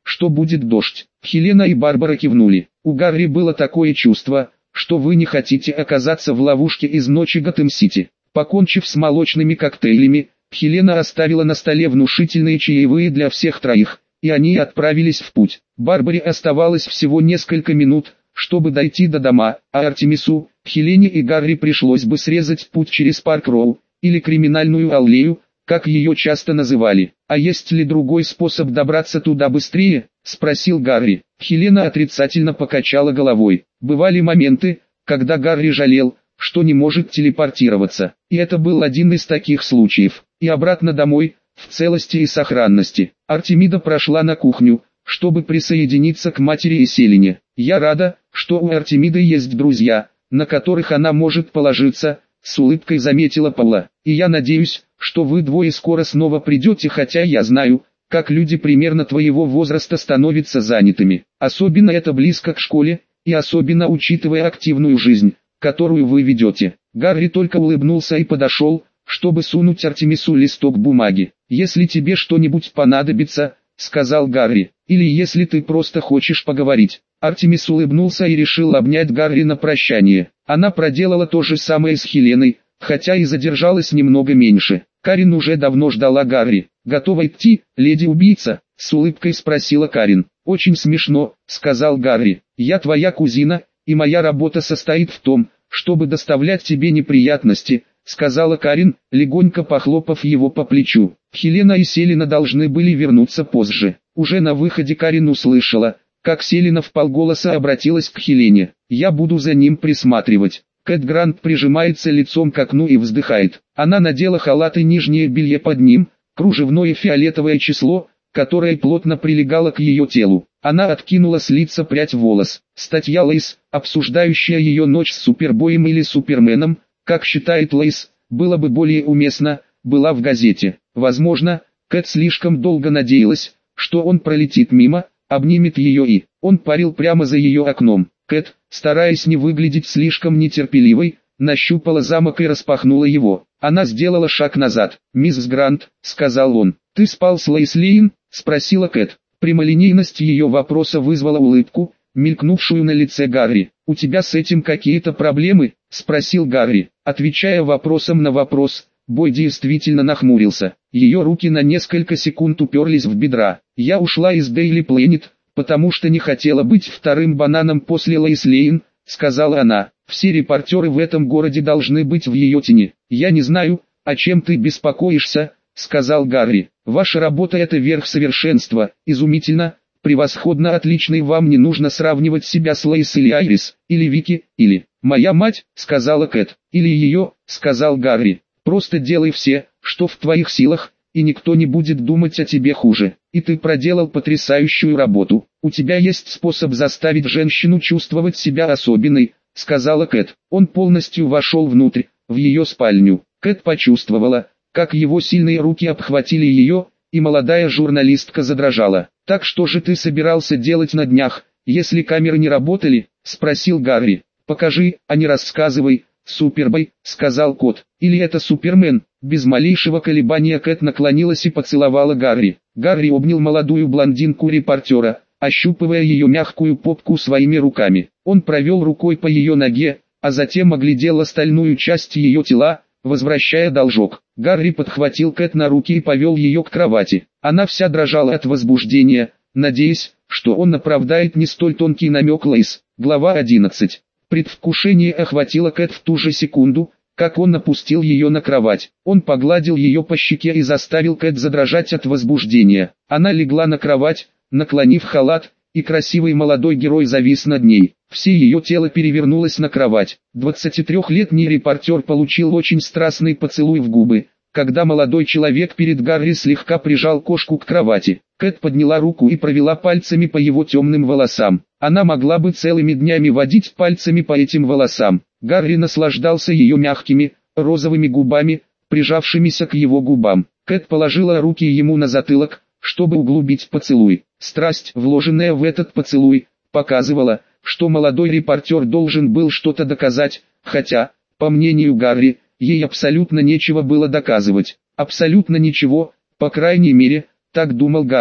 что будет дождь. Хелена и Барбара кивнули. У Гарри было такое чувство, что вы не хотите оказаться в ловушке из ночи Готэм-Сити. Покончив с молочными коктейлями, Хелена оставила на столе внушительные чаевые для всех троих, и они отправились в путь. Барбаре оставалось всего несколько минут, чтобы дойти до дома, а Артемису, Хелене и Гарри пришлось бы срезать путь через Парк-Роу, или Криминальную аллею, как ее часто называли. «А есть ли другой способ добраться туда быстрее?» – спросил Гарри. Хелена отрицательно покачала головой. Бывали моменты, когда Гарри жалел, что не может телепортироваться. И это был один из таких случаев. И обратно домой, в целости и сохранности. Артемида прошла на кухню, чтобы присоединиться к матери и Селине. «Я рада, что у Артемиды есть друзья, на которых она может положиться», — с улыбкой заметила Паула. «И я надеюсь, что вы двое скоро снова придете, хотя я знаю, как люди примерно твоего возраста становятся занятыми. Особенно это близко к школе, и особенно учитывая активную жизнь, которую вы ведете». Гарри только улыбнулся и подошел, чтобы сунуть Артемису листок бумаги. «Если тебе что-нибудь понадобится», — сказал Гарри, — «или если ты просто хочешь поговорить». Артемис улыбнулся и решил обнять Гарри на прощание. Она проделала то же самое с Хеленой, хотя и задержалась немного меньше. Карин уже давно ждала Гарри. «Готова идти, леди-убийца?» — с улыбкой спросила Карин. «Очень смешно», — сказал Гарри. «Я твоя кузина, и моя работа состоит в том, чтобы доставлять тебе неприятности», — сказала Карин, легонько похлопав его по плечу. Хелена и Селина должны были вернуться позже. Уже на выходе Карин услышала, как Селина вполголоса обратилась к Хелене. «Я буду за ним присматривать». Кэт Грант прижимается лицом к окну и вздыхает. Она надела халат и нижнее белье под ним, кружевное фиолетовое число, которое плотно прилегало к ее телу. Она откинула с лица прядь волос. Статья Лейс, обсуждающая ее ночь с Супербоем или Суперменом, как считает Лейс, было бы более уместно, была в газете. Возможно, Кэт слишком долго надеялась, что он пролетит мимо, обнимет ее и... Он парил прямо за ее окном. Кэт, стараясь не выглядеть слишком нетерпеливой, нащупала замок и распахнула его. Она сделала шаг назад. «Мисс Грант», — сказал он. «Ты спал с Лейс Лейн?» — спросила Кэт. Прямолинейность ее вопроса вызвала улыбку, мелькнувшую на лице Гарри. «У тебя с этим какие-то проблемы?» — спросил Гарри. Отвечая вопросом на вопрос, Бой действительно нахмурился. Ее руки на несколько секунд уперлись в бедра. «Я ушла из Daily Planet, потому что не хотела быть вторым бананом после Лейс Лейн», — сказала она. «Все репортеры в этом городе должны быть в ее тени». «Я не знаю, о чем ты беспокоишься», — сказал Гарри. «Ваша работа — это верх совершенства, изумительно, превосходно, отлично, и вам не нужно сравнивать себя с Лейс или Айрис, или Вики, или «моя мать», — сказала Кэт. «Или ее», — сказал Гарри. «Просто делай все, что в твоих силах, и никто не будет думать о тебе хуже. И ты проделал потрясающую работу. У тебя есть способ заставить женщину чувствовать себя особенной», — сказала Кэт. Он полностью вошел внутрь, в ее спальню. Кэт почувствовала, как его сильные руки обхватили ее, и молодая журналистка задрожала. «Так что же ты собирался делать на днях, если камеры не работали?» — спросил Гарри. «Покажи, а не рассказывай». «Супербой», — сказал кот. «Или это Супермен?» Без малейшего колебания Кэт наклонилась и поцеловала Гарри. Гарри обнял молодую блондинку-репортера, ощупывая ее мягкую попку своими руками. Он провел рукой по ее ноге, а затем оглядел остальную часть ее тела, возвращая должок. Гарри подхватил Кэт на руки и повел ее к кровати. Она вся дрожала от возбуждения, надеясь, что он оправдает не столь тонкий намек Лейс. Глава 11. Предвкушение охватило Кэт в ту же секунду, как он опустил ее на кровать. Он погладил ее по щеке и заставил Кэт задрожать от возбуждения. Она легла на кровать, наклонив халат, и красивый молодой герой завис над ней. Все ее тело перевернулось на кровать. 23-летний репортер получил очень страстный поцелуй в губы, когда молодой человек перед Гарри слегка прижал кошку к кровати. Кэт подняла руку и провела пальцами по его темным волосам. Она могла бы целыми днями водить пальцами по этим волосам. Гарри наслаждался ее мягкими, розовыми губами, прижавшимися к его губам. Кэт положила руки ему на затылок, чтобы углубить поцелуй. Страсть, вложенная в этот поцелуй, показывала, что молодой репортер должен был что-то доказать, хотя, по мнению Гарри, ей абсолютно нечего было доказывать. Абсолютно ничего, по крайней мере, так думал Гарри.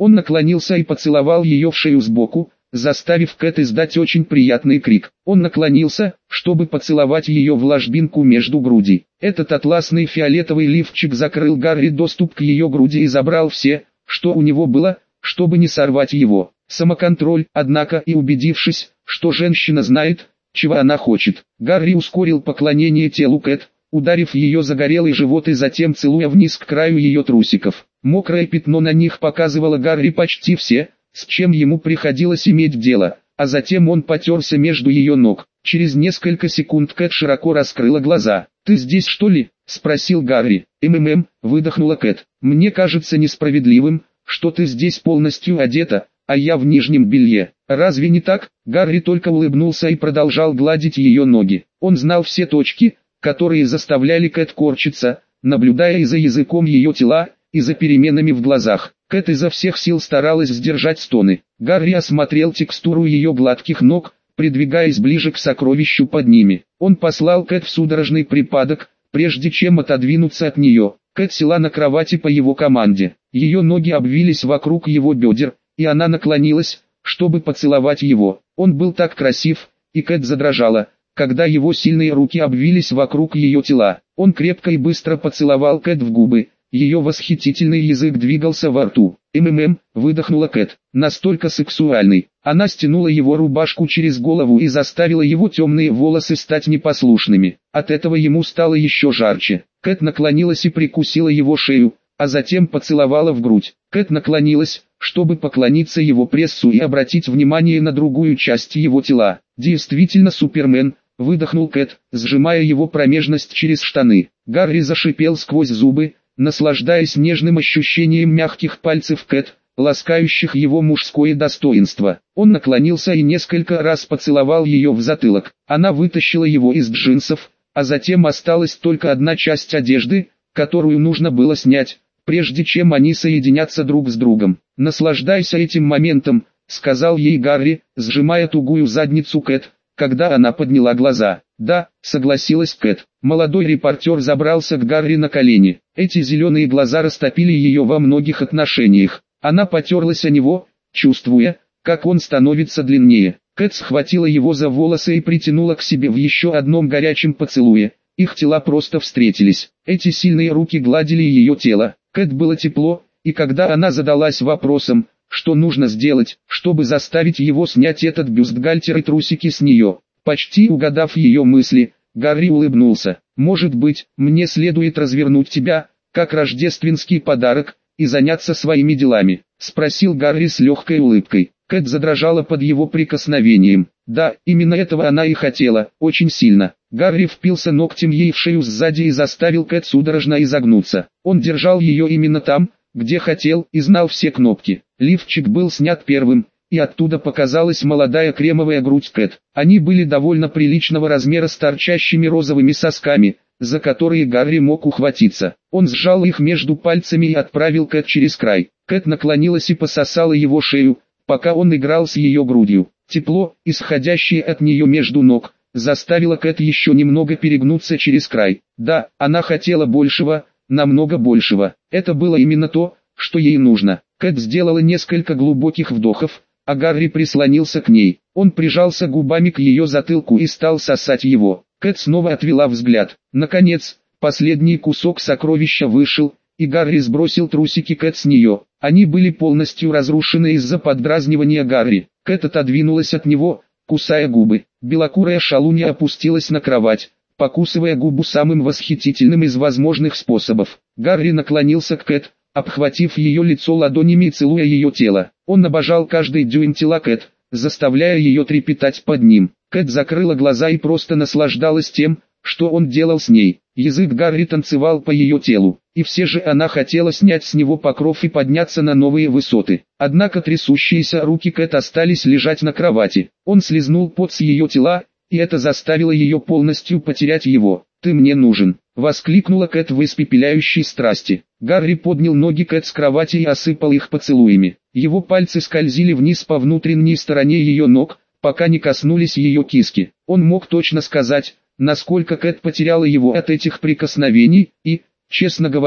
Он наклонился и поцеловал ее в шею сбоку, заставив Кэт издать очень приятный крик. Он наклонился, чтобы поцеловать ее в ложбинку между грудей. Этот атласный фиолетовый лифчик закрыл Гарри доступ к ее груди и забрал все, что у него было, чтобы не сорвать его. Самоконтроль, однако, и убедившись, что женщина знает, чего она хочет, Гарри ускорил поклонение телу Кэт, ударив ее загорелый живот и затем целуя вниз к краю ее трусиков. Мокрое пятно на них показывало Гарри почти все, с чем ему приходилось иметь дело, а затем он потерся между ее ног. Через несколько секунд Кэт широко раскрыла глаза. «Ты здесь что ли?» – спросил Гарри. Выдохнула Кэт. «Мне кажется несправедливым, что ты здесь полностью одета, а я в нижнем белье. Разве не так?» Гарри только улыбнулся и продолжал гладить ее ноги. Он знал все точки, которые заставляли Кэт корчиться, наблюдая и за языком ее тела, и за переменами в глазах. Кэт изо всех сил старалась сдержать стоны. Гарри осмотрел текстуру ее гладких ног, придвигаясь ближе к сокровищу под ними. Он послал Кэт в судорожный припадок, прежде чем отодвинуться от нее. Кэт села на кровати по его команде. Ее ноги обвились вокруг его бедер, и она наклонилась, чтобы поцеловать его. Он был так красив, и Кэт задрожала, когда его сильные руки обвились вокруг ее тела. Он крепко и быстро поцеловал Кэт в губы. Ее восхитительный язык двигался во рту. Выдохнула Кэт, настолько сексуальный. Она стянула его рубашку через голову и заставила его темные волосы стать непослушными. От этого ему стало еще жарче. Кэт наклонилась и прикусила его шею, а затем поцеловала в грудь. Кэт наклонилась, чтобы поклониться его прессу и обратить внимание на другую часть его тела. «Действительно Супермен», — выдохнул Кэт, сжимая его промежность через штаны. Гарри зашипел сквозь зубы, наслаждаясь нежным ощущением мягких пальцев Кэт, ласкающих его мужское достоинство. Он наклонился и несколько раз поцеловал ее в затылок. Она вытащила его из джинсов, а затем осталась только одна часть одежды, которую нужно было снять, прежде чем они соединятся друг с другом. «Наслаждайся этим моментом», — сказал ей Гарри, сжимая тугую задницу Кэт, когда она подняла глаза. «Да», — согласилась Кэт. Молодой репортер забрался к Гарри на колени. Эти зеленые глаза растопили ее во многих отношениях. Она потерлась о него, чувствуя, как он становится длиннее. Кэт схватила его за волосы и притянула к себе в еще одном горячем поцелуе. Их тела просто встретились. Эти сильные руки гладили ее тело. Кэт было тепло, и когда она задалась вопросом, что нужно сделать, чтобы заставить его снять этот бюстгальтер и трусики с нее, почти угадав ее мысли, Гарри улыбнулся. «Может быть, мне следует развернуть тебя, как рождественский подарок, и заняться своими делами?» — спросил Гарри с легкой улыбкой. Кэт задрожала под его прикосновением. Да, именно этого она и хотела, очень сильно. Гарри впился ногтем ей в шею сзади и заставил Кэт судорожно изогнуться. Он держал ее именно там, где хотел, и знал все кнопки. Лифчик был снят первым, и оттуда показалась молодая кремовая грудь Кэт. Они были довольно приличного размера с торчащими розовыми сосками, за которые Гарри мог ухватиться. Он сжал их между пальцами и отправил Кэт через край. Кэт наклонилась и пососала его шею, пока он играл с ее грудью. Тепло, исходящее от нее между ног, заставило Кэт еще немного перегнуться через край. Да, она хотела большего, намного большего. Это было именно то, что ей нужно. Кэт сделала несколько глубоких вдохов, а Гарри прислонился к ней. Он прижался губами к ее затылку и стал сосать его. Кэт снова отвела взгляд. Наконец, последний кусок сокровища вышел, и Гарри сбросил трусики Кэт с нее. Они были полностью разрушены из-за поддразнивания Гарри. Кэт отодвинулась от него, кусая губы. Белокурая шалунья опустилась на кровать, покусывая губу самым восхитительным из возможных способов. Гарри наклонился к Кэт, обхватив ее лицо ладонями и целуя ее тело. Он обожал каждый дюйм тела Кэт, заставляя ее трепетать под ним. Кэт закрыла глаза и просто наслаждалась тем, что он делал с ней. Язык Гарри танцевал по ее телу, и все же она хотела снять с него покров и подняться на новые высоты. Однако трясущиеся руки Кэт остались лежать на кровати. Он слизнул пот с ее тела, и это заставило ее полностью потерять его. «Ты мне нужен!» — воскликнула Кэт в испепеляющей страсти. Гарри поднял ноги Кэт с кровати и осыпал их поцелуями. Его пальцы скользили вниз по внутренней стороне ее ног, пока не коснулись ее киски. Он мог точно сказать, насколько Кэт потеряла его от этих прикосновений, и, честно говоря,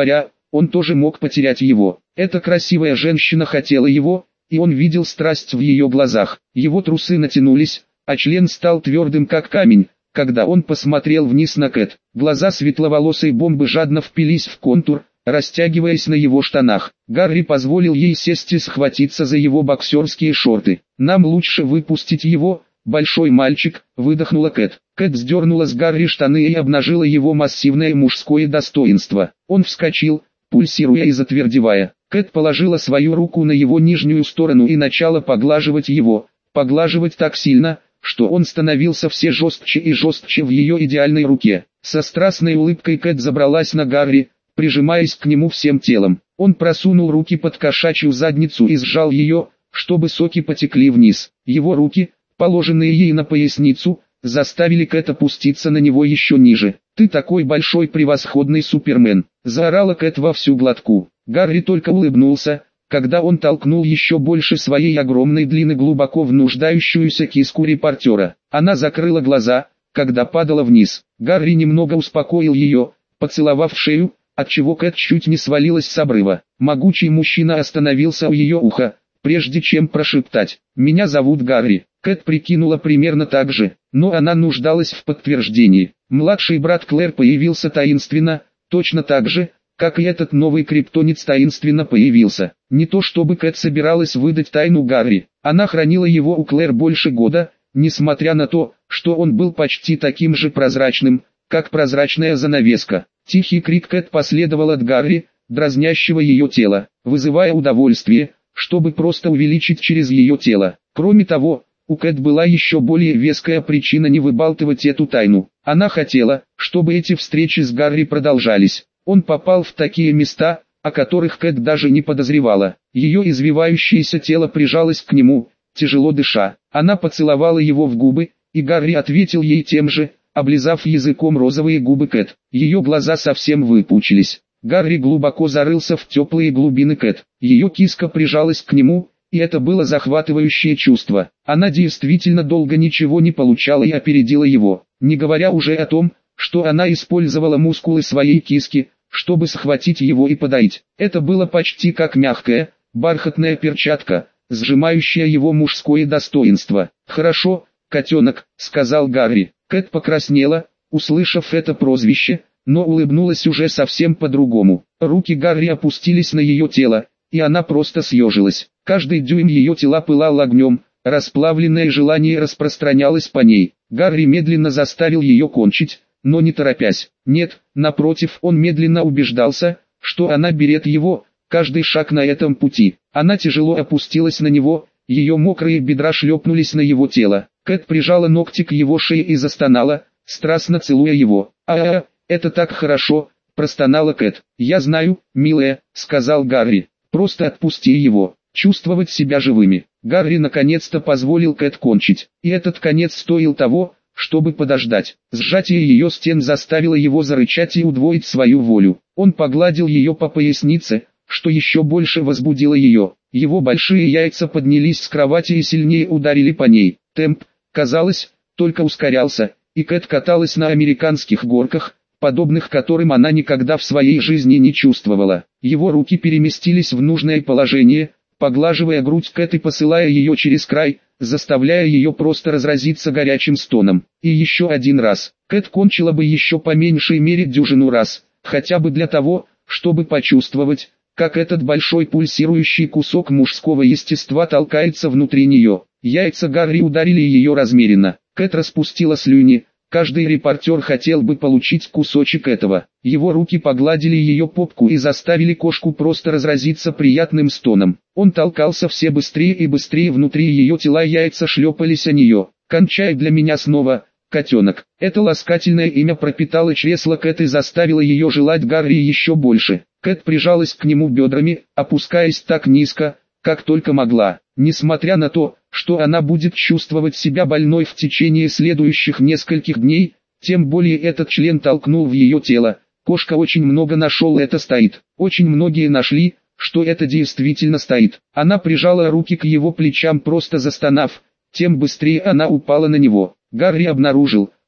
он тоже мог потерять его. Эта красивая женщина хотела его, и он видел страсть в ее глазах. Его трусы натянулись, а член стал твердым как камень, когда он посмотрел вниз на Кэт. Глаза светловолосой бомбы жадно впились в контур, растягиваясь на его штанах. Гарри позволил ей сесть и схватиться за его боксерские шорты. «Нам лучше выпустить его, большой мальчик», — выдохнула Кэт. Кэт сдернула с Гарри штаны и обнажила его массивное мужское достоинство. Он вскочил, пульсируя и затвердевая. Кэт положила свою руку на его нижнюю сторону и начала поглаживать его, поглаживать так сильно, что он становился все жестче и жестче в ее идеальной руке. Со страстной улыбкой Кэт забралась на Гарри, прижимаясь к нему всем телом. Он просунул руки под кошачью задницу и сжал ее, чтобы соки потекли вниз. Его руки, положенные ей на поясницу, заставили Кэт опуститься на него еще ниже. «Ты такой большой превосходный Супермен!» – заорала Кэт во всю глотку. Гарри только улыбнулся, когда он толкнул еще больше своей огромной длины глубоко в нуждающуюся киску репортера. Она закрыла глаза, когда падала вниз. Гарри немного успокоил ее, поцеловав в шею, отчего Кэт чуть не свалилась с обрыва. Могучий мужчина остановился у ее уха, прежде чем прошептать: «Меня зовут Гарри». Кэт прикинула примерно так же, но она нуждалась в подтверждении. Младший брат Клэр появился таинственно, точно так же, как и этот новый криптонец таинственно появился. Не то чтобы Кэт собиралась выдать тайну Гарри, она хранила его у Клэр больше года, несмотря на то, что он был почти таким же прозрачным, как прозрачная занавеска. Тихий крик Кэт последовал от Гарри, дразнящего ее тело, вызывая удовольствие, чтобы просто увеличить через ее тело. Кроме того, у Кэт была еще более веская причина не выбалтывать эту тайну. Она хотела, чтобы эти встречи с Гарри продолжались. Он попал в такие места, о которых Кэт даже не подозревала. Ее извивающееся тело прижалось к нему, тяжело дыша. Она поцеловала его в губы, и Гарри ответил ей тем же, облизав языком розовые губы Кэт. Ее глаза совсем выпучились. Гарри глубоко зарылся в теплые глубины Кэт. Ее киска прижалась к нему, и это было захватывающее чувство. Она действительно долго ничего не получала и опередила его, не говоря уже о том, что она использовала мускулы своей киски, чтобы схватить его и подоить. Это было почти как мягкая, бархатная перчатка, сжимающая его мужское достоинство. «Хорошо, котенок», — сказал Гарри. Кэт покраснела, услышав это прозвище, но улыбнулась уже совсем по-другому. Руки Гарри опустились на ее тело, и она просто съежилась. Каждый дюйм ее тела пылал огнем, расплавленное желание распространялось по ней. Гарри медленно заставил ее кончить, но не торопясь. Нет, напротив, он медленно убеждался, что она берет его, каждый шаг на этом пути. Она тяжело опустилась на него, ее мокрые бедра шлепнулись на его тело. Кэт прижала ногти к его шее и застонала, страстно целуя его. Это так хорошо», — простонала Кэт. «Я знаю, милая», — сказал Гарри. «Просто отпусти его, чувствовать себя живыми». Гарри наконец-то позволил Кэт кончить, и этот конец стоил того, чтобы подождать. Сжатие ее стен заставило его зарычать и удвоить свою волю. Он погладил ее по пояснице, что еще больше возбудило ее. Его большие яйца поднялись с кровати и сильнее ударили по ней. Темп, казалось, только ускорялся, и Кэт каталась на американских горках, подобных которым она никогда в своей жизни не чувствовала. Его руки переместились в нужное положение, поглаживая грудь Кэт и посылая ее через край, заставляя ее просто разразиться горячим стоном. И еще один раз. Кэт кончила бы еще по меньшей мере дюжину раз, хотя бы для того, чтобы почувствовать, как этот большой пульсирующий кусок мужского естества толкается внутри нее. Яйца Гарри ударили ее размеренно. Кэт распустила слюни. Каждый репортер хотел бы получить кусочек этого. Его руки погладили ее попку и заставили кошку просто разразиться приятным стоном. Он толкался все быстрее и быстрее внутри ее тела, яйца шлепались о нее. «Кончай для меня снова, котенок». Это ласкательное имя пропитало чресло Кэт и заставило ее желать Гарри еще больше. Кэт прижалась к нему бедрами, опускаясь так низко, как только могла. Несмотря на то, что она будет чувствовать себя больной в течение следующих нескольких дней, тем более этот член толкнул в ее тело. Кошка очень много нашел, это стоит. Очень многие нашли, что это действительно стоит. Она прижала руки к его плечам, просто застонав, тем быстрее она упала на него. Гарри обнаружил,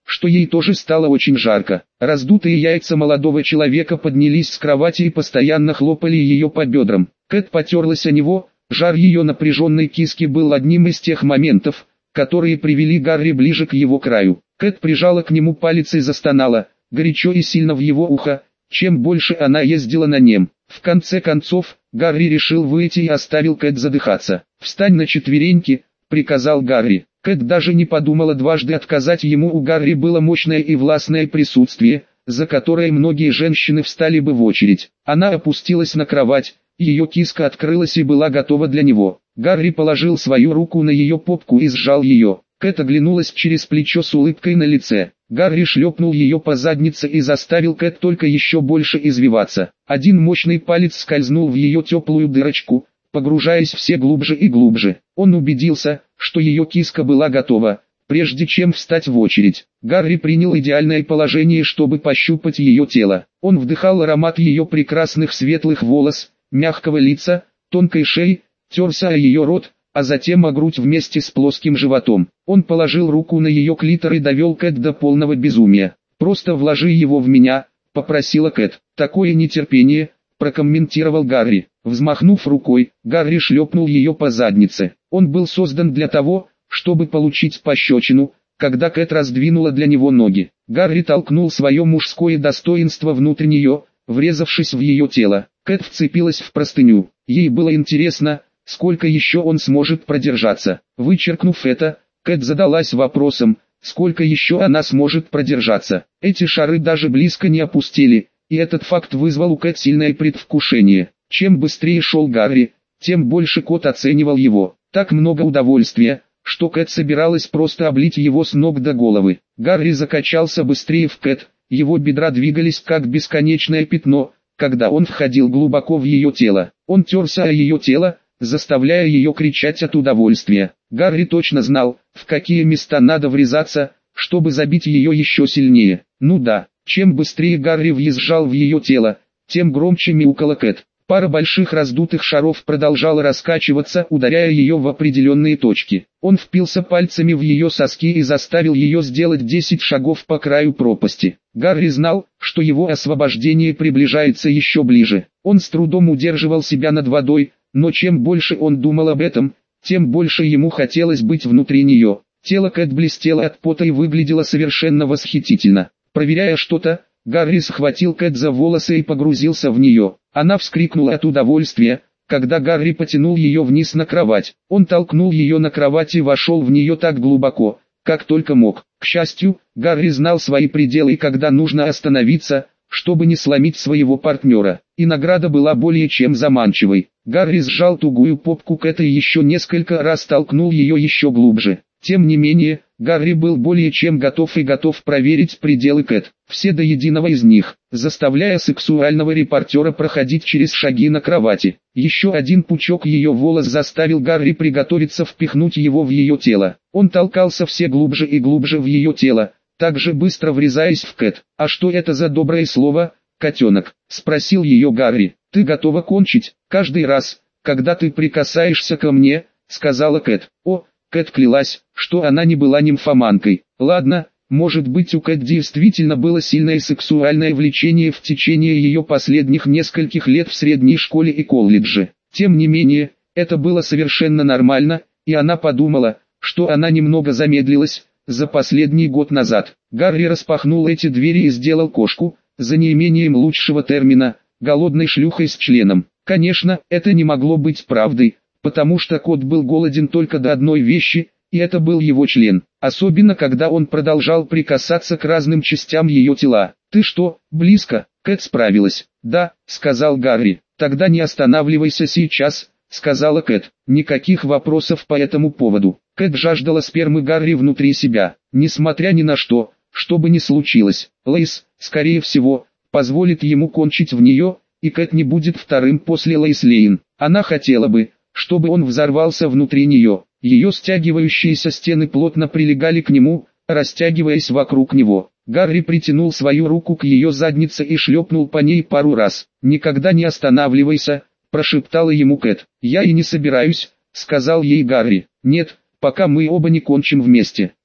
что ей тоже стало очень жарко. Раздутые яйца молодого человека поднялись с кровати и постоянно хлопали ее по бедрам. Кэт потерлась о него, жар ее напряженной киски был одним из тех моментов, которые привели Гарри ближе к его краю. Кэт прижала к нему палец и застонала, горячо и сильно в его ухо, чем больше она ездила на нем. В конце концов, Гарри решил выйти и оставил Кэт задыхаться. «Встань на четвереньки», — приказал Гарри. Кэт даже не подумала дважды отказать ему. У Гарри было мощное и властное присутствие, за которое многие женщины встали бы в очередь. Она опустилась на кровать, ее киска открылась и была готова для него. Гарри положил свою руку на ее попку и сжал ее. Кэт оглянулась через плечо с улыбкой на лице. Гарри шлепнул ее по заднице и заставил Кэт только еще больше извиваться. Один мощный палец скользнул в ее теплую дырочку, погружаясь все глубже и глубже. Он убедился, что ее киска была готова, прежде чем встать в очередь. Гарри принял идеальное положение, чтобы пощупать ее тело. Он вдыхал аромат ее прекрасных светлых волос, мягкого лица, тонкой шеи, терся о ее рот, а затем о грудь вместе с плоским животом. Он положил руку на ее клитор и довел Кэт до полного безумия. «Просто вложи его в меня», — попросила Кэт. «Такое нетерпение», — прокомментировал Гарри. Взмахнув рукой, Гарри шлепнул ее по заднице. Он был создан для того, чтобы получить пощечину, когда Кэт раздвинула для него ноги. Гарри толкнул свое мужское достоинство внутрь нее, врезавшись в ее тело. Кэт вцепилась в простыню. Ей было интересно, сколько еще он сможет продержаться. Вычеркнув это, Кэт задалась вопросом, сколько еще она сможет продержаться. Эти шары даже близко не опустили, и этот факт вызвал у Кэт сильное предвкушение. Чем быстрее шел Гарри, тем больше кот оценивал его. Так много удовольствия, что Кэт собиралась просто облить его с ног до головы. Гарри закачался быстрее в Кэт, его бедра двигались как бесконечное пятно, когда он входил глубоко в ее тело. Он терся о ее тело, заставляя ее кричать от удовольствия. Гарри точно знал, в какие места надо врезаться, чтобы забить ее еще сильнее. Ну да, чем быстрее Гарри въезжал в ее тело, тем громче мяукала Кэт. Пара больших раздутых шаров продолжала раскачиваться, ударяя ее в определенные точки. Он впился пальцами в ее соски и заставил ее сделать 10 шагов по краю пропасти. Гарри знал, что его освобождение приближается еще ближе. Он с трудом удерживал себя над водой, но чем больше он думал об этом, тем больше ему хотелось быть внутри нее. Тело Кэт блестело от пота и выглядело совершенно восхитительно. Проверяя что-то, Гарри схватил Кэт за волосы и погрузился в нее. Она вскрикнула от удовольствия, когда Гарри потянул ее вниз на кровать. Он толкнул ее на кровать и вошел в нее так глубоко, как только мог. К счастью, Гарри знал свои пределы и когда нужно остановиться, чтобы не сломить своего партнера. И награда была более чем заманчивой. Гарри сжал тугую попку Кэт и еще несколько раз толкнул ее еще глубже. Тем не менее, Гарри был более чем готов проверить пределы Кэт, все до единого из них, заставляя сексуального репортера проходить через шаги на кровати. Еще один пучок ее волос заставил Гарри приготовиться впихнуть его в ее тело. Он толкался все глубже и глубже в ее тело, так же быстро врезаясь в Кэт. «А что это за доброе слово, котенок?» — спросил ее Гарри. «Ты готова кончить, каждый раз, когда ты прикасаешься ко мне», — сказала Кэт. «О!» Кэт клялась, что она не была нимфоманкой. Ладно, может быть, у Кэт действительно было сильное сексуальное влечение в течение ее последних нескольких лет в средней школе и колледже. Тем не менее, это было совершенно нормально, и она подумала, что она немного замедлилась за последний год назад. Гарри распахнул эти двери и сделал кошку, за неимением лучшего термина, голодной шлюхой с членом. Конечно, это не могло быть правдой, потому что кот был голоден только до одной вещи, и это был его член, особенно когда он продолжал прикасаться к разным частям ее тела. «Ты что, близко?» Кэт справилась. «Да», — сказал Гарри. «Тогда не останавливайся сейчас», — сказала Кэт. Никаких вопросов по этому поводу. Кэт жаждала спермы Гарри внутри себя, несмотря ни на что, что бы ни случилось. Лейс, скорее всего, позволит ему кончить в нее, и Кэт не будет вторым после Лейс Лейн. Она хотела бы, чтобы он взорвался внутри нее. Ее стягивающиеся стены плотно прилегали к нему, растягиваясь вокруг него. Гарри притянул свою руку к ее заднице и шлепнул по ней пару раз. «Никогда не останавливайся», — прошептала ему Кэт. «Я и не собираюсь», — сказал ей Гарри. «Нет, пока мы оба не кончим вместе».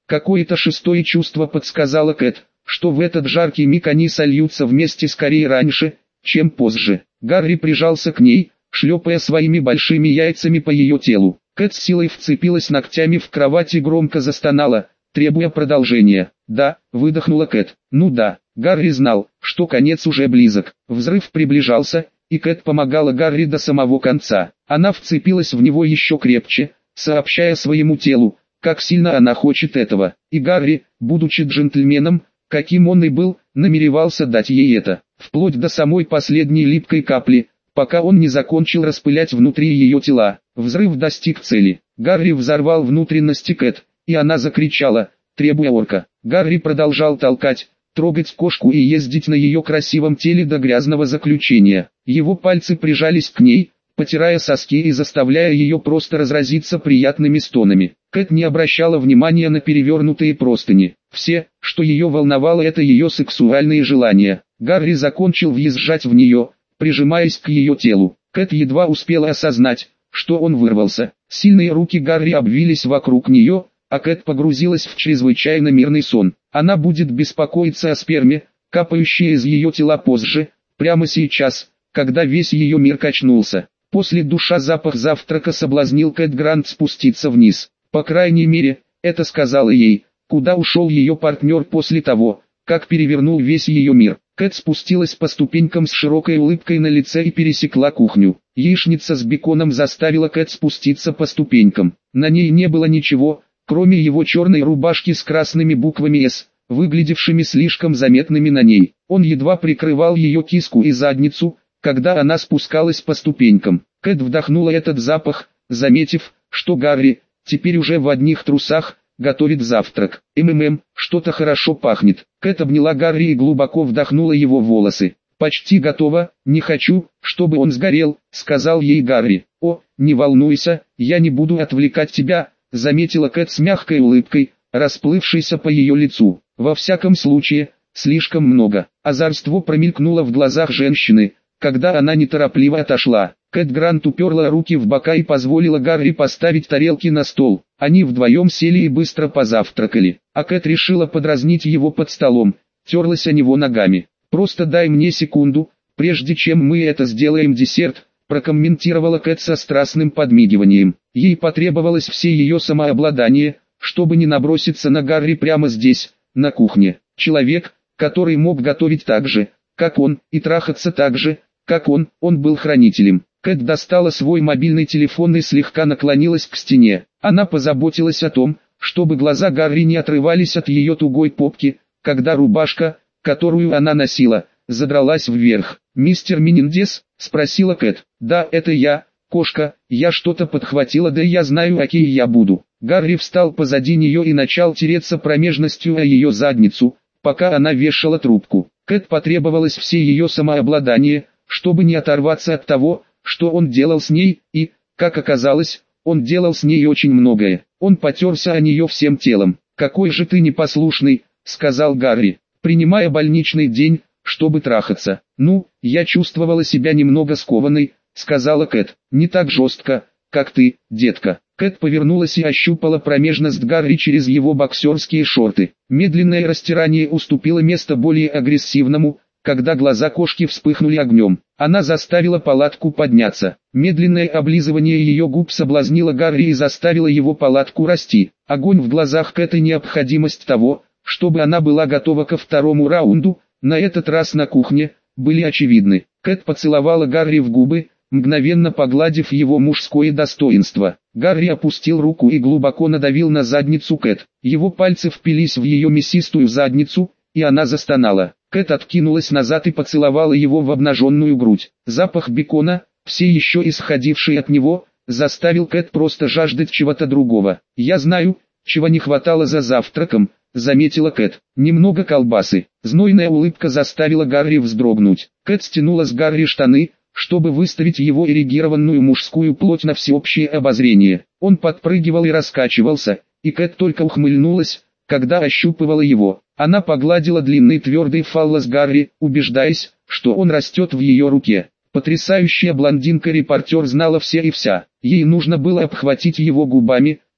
Какое-то шестое чувство подсказало Кэт, что в этот жаркий миг они сольются вместе скорее раньше, чем позже. Гарри прижался к ней, шлепая своими большими яйцами по ее телу. Кэт с силой вцепилась ногтями в кровать и громко застонала, требуя продолжения. «Да», — выдохнула Кэт. «Ну да». Гарри знал, что конец уже близок. Взрыв приближался, и Кэт помогала Гарри до самого конца. Она вцепилась в него еще крепче, сообщая своему телу, как сильно она хочет этого. И Гарри, будучи джентльменом, каким он и был, намеревался дать ей это, вплоть до самой последней липкой капли, пока он не закончил распылять внутри ее тела. Взрыв достиг цели. Гарри взорвал внутренности Кэт, и она закричала, требуя орка. Гарри продолжал толкать, трогать кошку и ездить на ее красивом теле до грязного заключения. Его пальцы прижались к ней, потирая соски и заставляя ее просто разразиться приятными стонами. Кэт не обращала внимания на перевернутые простыни. Все, что ее волновало, это ее сексуальные желания. Гарри закончил въезжать в нее, прижимаясь к ее телу. Кэт едва успела осознать, что он вырвался. Сильные руки Гарри обвились вокруг нее, а Кэт погрузилась в чрезвычайно мирный сон. Она будет беспокоиться о сперме, капающей из ее тела позже, прямо сейчас, когда весь ее мир качнулся. После душа запах завтрака соблазнил Кэт Грант спуститься вниз. По крайней мере, это сказала ей, куда ушел ее партнер после того, как перевернул весь ее мир. Кэт спустилась по ступенькам с широкой улыбкой на лице и пересекла кухню. Яичница с беконом заставила Кэт спуститься по ступенькам. На ней не было ничего, кроме его черной рубашки с красными буквами «С», выглядевшими слишком заметными на ней. Он едва прикрывал ее киску и задницу, когда она спускалась по ступенькам. Кэт вдохнула этот запах, заметив, что Гарри, теперь уже в одних трусах, готовит завтрак. Что-то хорошо пахнет. Кэт обняла Гарри и глубоко вдохнула его волосы. «Почти готово, не хочу, чтобы он сгорел», — сказал ей Гарри. «О, не волнуйся, я не буду отвлекать тебя», — заметила Кэт с мягкой улыбкой, расплывшейся по ее лицу. «Во всяком случае, слишком много». Озорство промелькнуло в глазах женщины, когда она неторопливо отошла. Кэт Грант уперла руки в бока и позволила Гарри поставить тарелки на стол. Они вдвоем сели и быстро позавтракали. А Кэт решила подразнить его под столом, терлась о него ногами. «Просто дай мне секунду, прежде чем мы это сделаем, десерт», прокомментировала Кэт со страстным подмигиванием. Ей потребовалось все ее самообладание, чтобы не наброситься на Гарри прямо здесь, на кухне. Человек, который мог готовить так же, как он, и трахаться так же, как он был хранителем. Кэт достала свой мобильный телефон и слегка наклонилась к стене. Она позаботилась о том, чтобы глаза Гарри не отрывались от ее тугой попки, когда рубашка, которую она носила, задралась вверх. «Мистер Менендес?» — спросила Кэт. «Да, это я, кошка, я что-то подхватила, да я знаю, какие я буду». Гарри встал позади нее и начал тереться промежностью о ее задницу, пока она вешала трубку. Кэт потребовалось все ее самообладание, чтобы не оторваться от того, что он делал с ней, и, как оказалось, он делал с ней очень многое. Он потерся о нее всем телом. «Какой же ты непослушный», — сказал Гарри, принимая больничный день, чтобы трахаться. «Ну, я чувствовала себя немного скованной», — сказала Кэт. «Не так жестко, как ты, детка». Кэт повернулась и ощупала промежность Гарри через его боксерские шорты. Медленное растирание уступило место более агрессивному, когда глаза кошки вспыхнули огнем. Она заставила палатку подняться. Медленное облизывание ее губ соблазнило Гарри и заставило его палатку расти. Огонь в глазах Кэт и необходимость того, чтобы она была готова ко второму раунду, на этот раз на кухне, были очевидны. Кэт поцеловала Гарри в губы, мгновенно погладив его мужское достоинство. Гарри опустил руку и глубоко надавил на задницу Кэт. Его пальцы впились в ее мясистую задницу, и она застонала. Кэт откинулась назад и поцеловала его в обнаженную грудь. Запах бекона, все еще исходивший от него, заставил Кэт просто жаждать чего-то другого. «Я знаю, чего не хватало за завтраком», — заметила Кэт. «Немного колбасы». Знойная улыбка заставила Гарри вздрогнуть. Кэт стянула с Гарри штаны, чтобы выставить его эрегированную мужскую плоть на всеобщее обозрение. Он подпрыгивал и раскачивался, и Кэт только ухмыльнулась, когда ощупывала его. Она погладила длинный твердый фаллос Гарри, убеждаясь, что он растет в ее руке. Потрясающая блондинка-репортер знала все и вся. Ей нужно было обхватить его губами,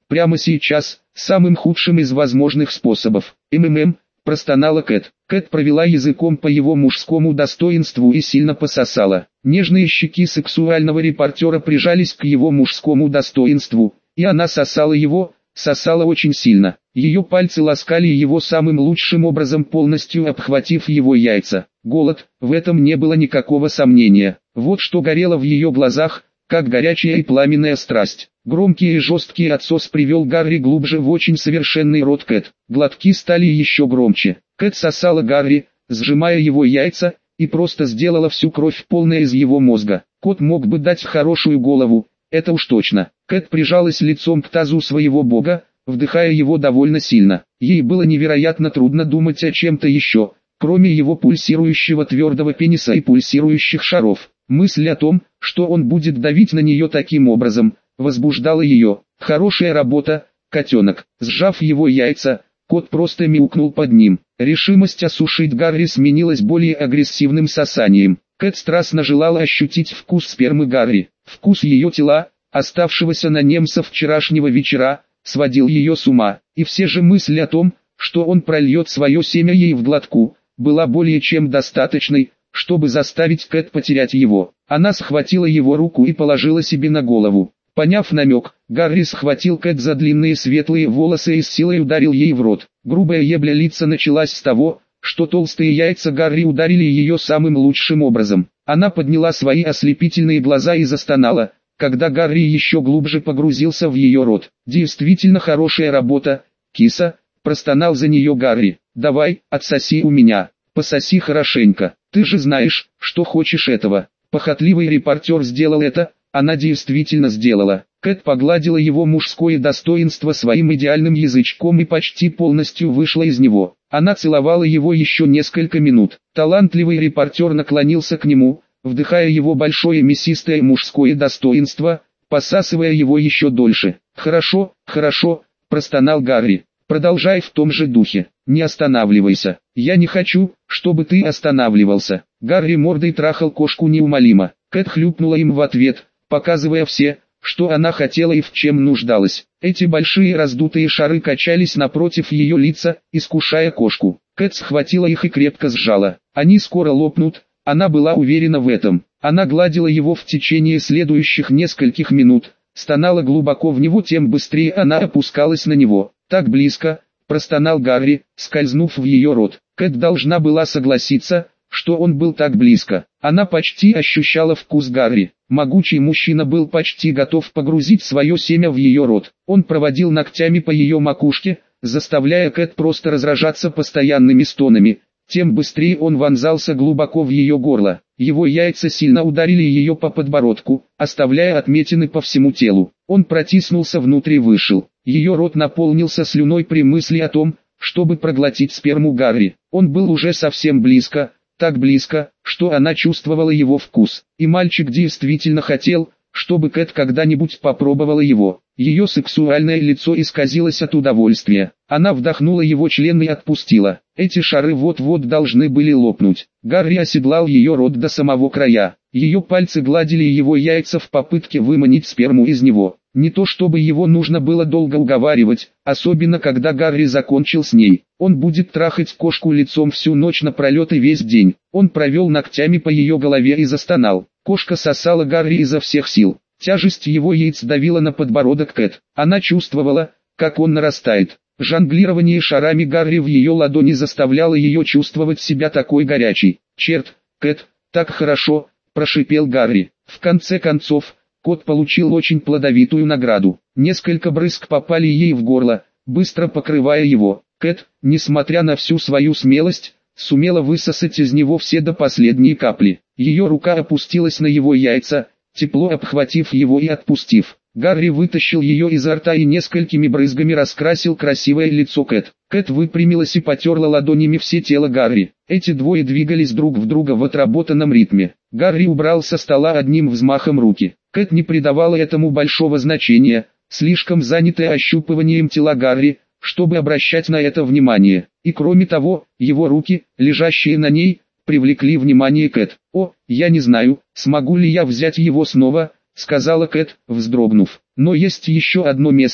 Прямо сейчас, самым худшим из возможных способов. Простонала Кэт. Кэт провела языком по его мужскому достоинству и сильно пососала. Нежные щеки сексуального репортера прижались к его мужскому достоинству, и она сосала его, сосала очень сильно. Ее пальцы ласкали его самым лучшим образом, полностью обхватив его яйца. Голод, в этом не было никакого сомнения. Вот что горело в ее глазах, как горячая и пламенная страсть. Громкий и жесткий отсос привел Гарри глубже в очень совершенный рот Кэт. Глотки стали еще громче. Кэт сосала Гарри, сжимая его яйца, и просто сделала всю кровь полная из его мозга. Кот мог бы дать хорошую голову, это уж точно. Кэт прижалась лицом к тазу своего бога, вдыхая его довольно сильно. Ей было невероятно трудно думать о чем-то еще, кроме его пульсирующего твердого пениса и пульсирующих шаров. Мысль о том, что он будет давить на нее таким образом, возбуждала ее. Хорошая работа, котенок. Сжав его яйца, кот просто мяукнул под ним. Решимость осушить Гарри сменилась более агрессивным сосанием. Кэт страстно желала ощутить вкус спермы Гарри. Вкус ее тела, оставшегося на нем со вчерашнего вечера, сводил ее с ума. И все же мысль о том, что он прольет свое семя ей в глотку, была более чем достаточной, чтобы заставить Кэт потерять его. Она схватила его руку и положила себе на голову. Поняв намек, Гарри схватил Кэт за длинные светлые волосы и с силой ударил ей в рот. Грубая ебля лица началась с того, что толстые яйца Гарри ударили ее самым лучшим образом. Она подняла свои ослепительные глаза и застонала, когда Гарри еще глубже погрузился в ее рот. «Действительно хорошая работа, киса», – простонал за нее Гарри. «Давай, отсоси у меня, пососи хорошенько, ты же знаешь, что хочешь этого». Похотливый репортер сделал это, она действительно сделала. Кэт погладила его мужское достоинство своим идеальным язычком и почти полностью вышла из него. Она целовала его еще несколько минут. Талантливый репортер наклонился к нему, вдыхая его большое мясистое мужское достоинство, посасывая его еще дольше. «Хорошо, хорошо», – простонал Гарри. «Продолжай в том же духе, не останавливайся. Я не хочу, чтобы ты останавливался». Гарри мордой трахал кошку неумолимо. Кэт хлюпнула им в ответ, показывая все, что она хотела и в чем нуждалась. Эти большие раздутые шары качались напротив ее лица, искушая кошку. Кэт схватила их и крепко сжала. Они скоро лопнут, она была уверена в этом. Она гладила его в течение следующих нескольких минут, стонала глубоко в него, тем быстрее она опускалась на него. «Так близко», – простонал Гарри, скользнув в ее рот. Кэт должна была согласиться, что он был так близко. Она почти ощущала вкус Гарри. Могучий мужчина был почти готов погрузить свое семя в ее рот. Он проводил ногтями по ее макушке, заставляя Кэт просто разражаться постоянными стонами. Тем быстрее он вонзался глубоко в ее горло. Его яйца сильно ударили ее по подбородку, оставляя отметины по всему телу. Он протиснулся внутрь и вышел. Ее рот наполнился слюной при мысли о том, чтобы проглотить сперму Гарри. Он был уже совсем близко, так близко, что она чувствовала его вкус. И мальчик действительно хотел, чтобы Кэт когда-нибудь попробовала его. Ее сексуальное лицо исказилось от удовольствия. Она вдохнула его член и отпустила. Эти шары вот-вот должны были лопнуть. Гарри оседлал ее рот до самого края. Ее пальцы гладили его яйца в попытке выманить сперму из него. Не то чтобы его нужно было долго уговаривать, особенно когда Гарри закончил с ней. Он будет трахать кошку лицом всю ночь напролет и весь день. Он провел ногтями по ее голове и застонал. Кошка сосала Гарри изо всех сил. Тяжесть его яиц давила на подбородок Кэт. Она чувствовала, как он нарастает. Жонглирование шарами Гарри в ее ладони заставляло ее чувствовать себя такой горячей. «Черт, Кэт, так хорошо», – прошипел Гарри. В конце концов, кот получил очень плодовитую награду. Несколько брызг попали ей в горло, быстро покрывая его. Кэт, несмотря на всю свою смелость, сумела высосать из него все до последней капли. Ее рука опустилась на его яйца, тепло обхватив его и отпустив. Гарри вытащил ее изо рта и несколькими брызгами раскрасил красивое лицо Кэт. Кэт выпрямилась и потерла ладонями все тело Гарри. Эти двое двигались друг в друга в отработанном ритме. Гарри убрал со стола одним взмахом руки. Кэт не придавала этому большого значения, слишком занятая ощупыванием тела Гарри, чтобы обращать на это внимание. И кроме того, его руки, лежащие на ней, привлекли внимание Кэт. «О, я не знаю, смогу ли я взять его снова», — сказала Кэт, вздрогнув. «Но есть еще одно место,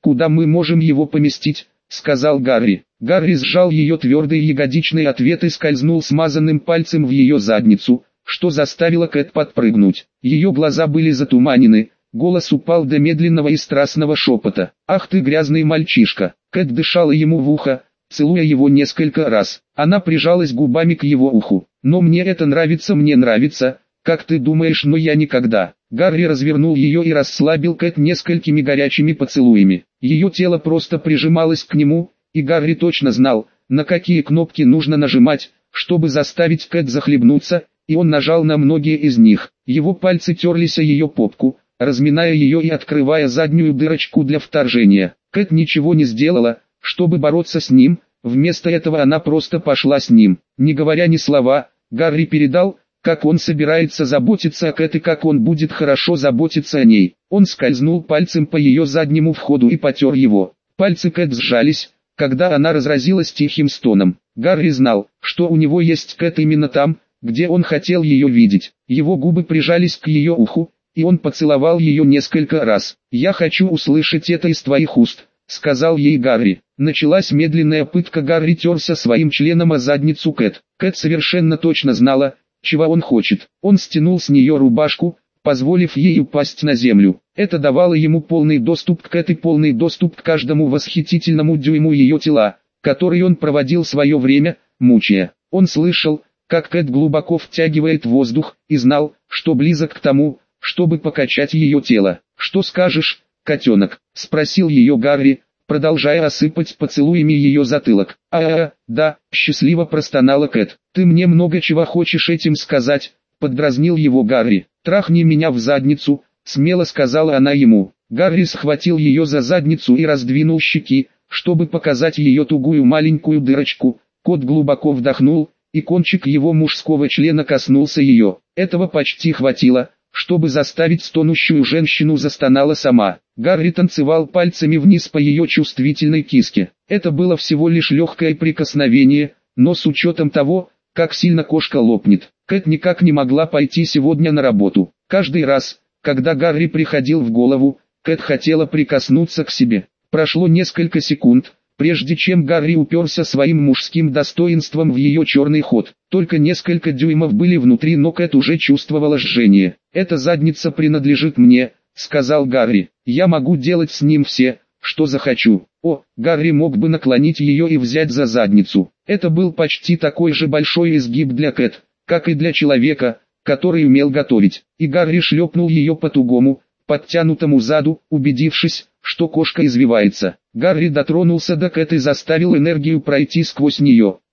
«Куда мы можем его поместить?» — сказал Гарри. Гарри сжал ее твердый ягодичный ответ и скользнул смазанным пальцем в ее задницу, что заставило Кэт подпрыгнуть. Ее глаза были затуманены, голос упал до медленного и страстного шепота. «Ах ты грязный мальчишка!» Кэт дышала ему в ухо, целуя его несколько раз. Она прижалась губами к его уху. «Но мне это нравится, мне нравится, как ты думаешь, но я никогда». Гарри развернул ее и расслабил Кэт несколькими горячими поцелуями. Ее тело просто прижималось к нему, и Гарри точно знал, на какие кнопки нужно нажимать, чтобы заставить Кэт захлебнуться, и он нажал на многие из них. Его пальцы терлись о ее попку, разминая ее и открывая заднюю дырочку для вторжения. Кэт ничего не сделала, чтобы бороться с ним, вместо этого она просто пошла с ним. Не говоря ни слова, Гарри передал, как он собирается заботиться о Кэт и как он будет хорошо заботиться о ней. Он скользнул пальцем по ее заднему входу и потер его. Пальцы Кэт сжались, когда она разразилась тихим стоном. Гарри знал, что у него есть Кэт именно там, где он хотел ее видеть. Его губы прижались к ее уху, и он поцеловал ее несколько раз. «Я хочу услышать это из твоих уст», — сказал ей Гарри. Началась медленная пытка. Гарри терся своим членом о задницу Кэт. Кэт совершенно точно знала, чего он хочет. Он стянул с нее рубашку, позволив ей упасть на землю. Это давало ему полный доступ к Кэт и полный доступ к каждому восхитительному дюйму ее тела, который он проводил свое время, мучая. Он слышал, как Кэт глубоко втягивает воздух, и знал, что близок к тому, чтобы покачать ее тело. «Что скажешь, котенок?» — спросил ее Гарри, продолжая осыпать поцелуями ее затылок. Да», — счастливо простонала Кэт. «Ты мне много чего хочешь этим сказать», — поддразнил его Гарри. «Трахни меня в задницу», — смело сказала она ему. Гарри схватил ее за задницу и раздвинул щеки, чтобы показать ее тугую маленькую дырочку. Кот глубоко вдохнул, и кончик его мужского члена коснулся ее. Этого почти хватило, чтобы заставить стонущую женщину застонала сама. Гарри танцевал пальцами вниз по ее чувствительной киске. Это было всего лишь легкое прикосновение, но с учетом того, как сильно кошка лопнет, Кэт никак не могла пойти сегодня на работу. Каждый раз, когда Гарри приходил в голову, Кэт хотела прикоснуться к себе. Прошло несколько секунд, прежде чем Гарри уперся своим мужским достоинством в ее черный ход. Только несколько дюймов были внутри, но Кэт уже чувствовала жжение. «Эта задница принадлежит мне», — сказал Гарри. «Я могу делать с ним все, что захочу». Гарри мог бы наклонить ее и взять за задницу. Это был почти такой же большой изгиб для Кэт, как и для человека, который умел готовить. И Гарри шлепнул ее по тугому, подтянутому заду, убедившись, что кошка извивается. Гарри дотронулся до Кэт и заставил энергию пройти сквозь нее.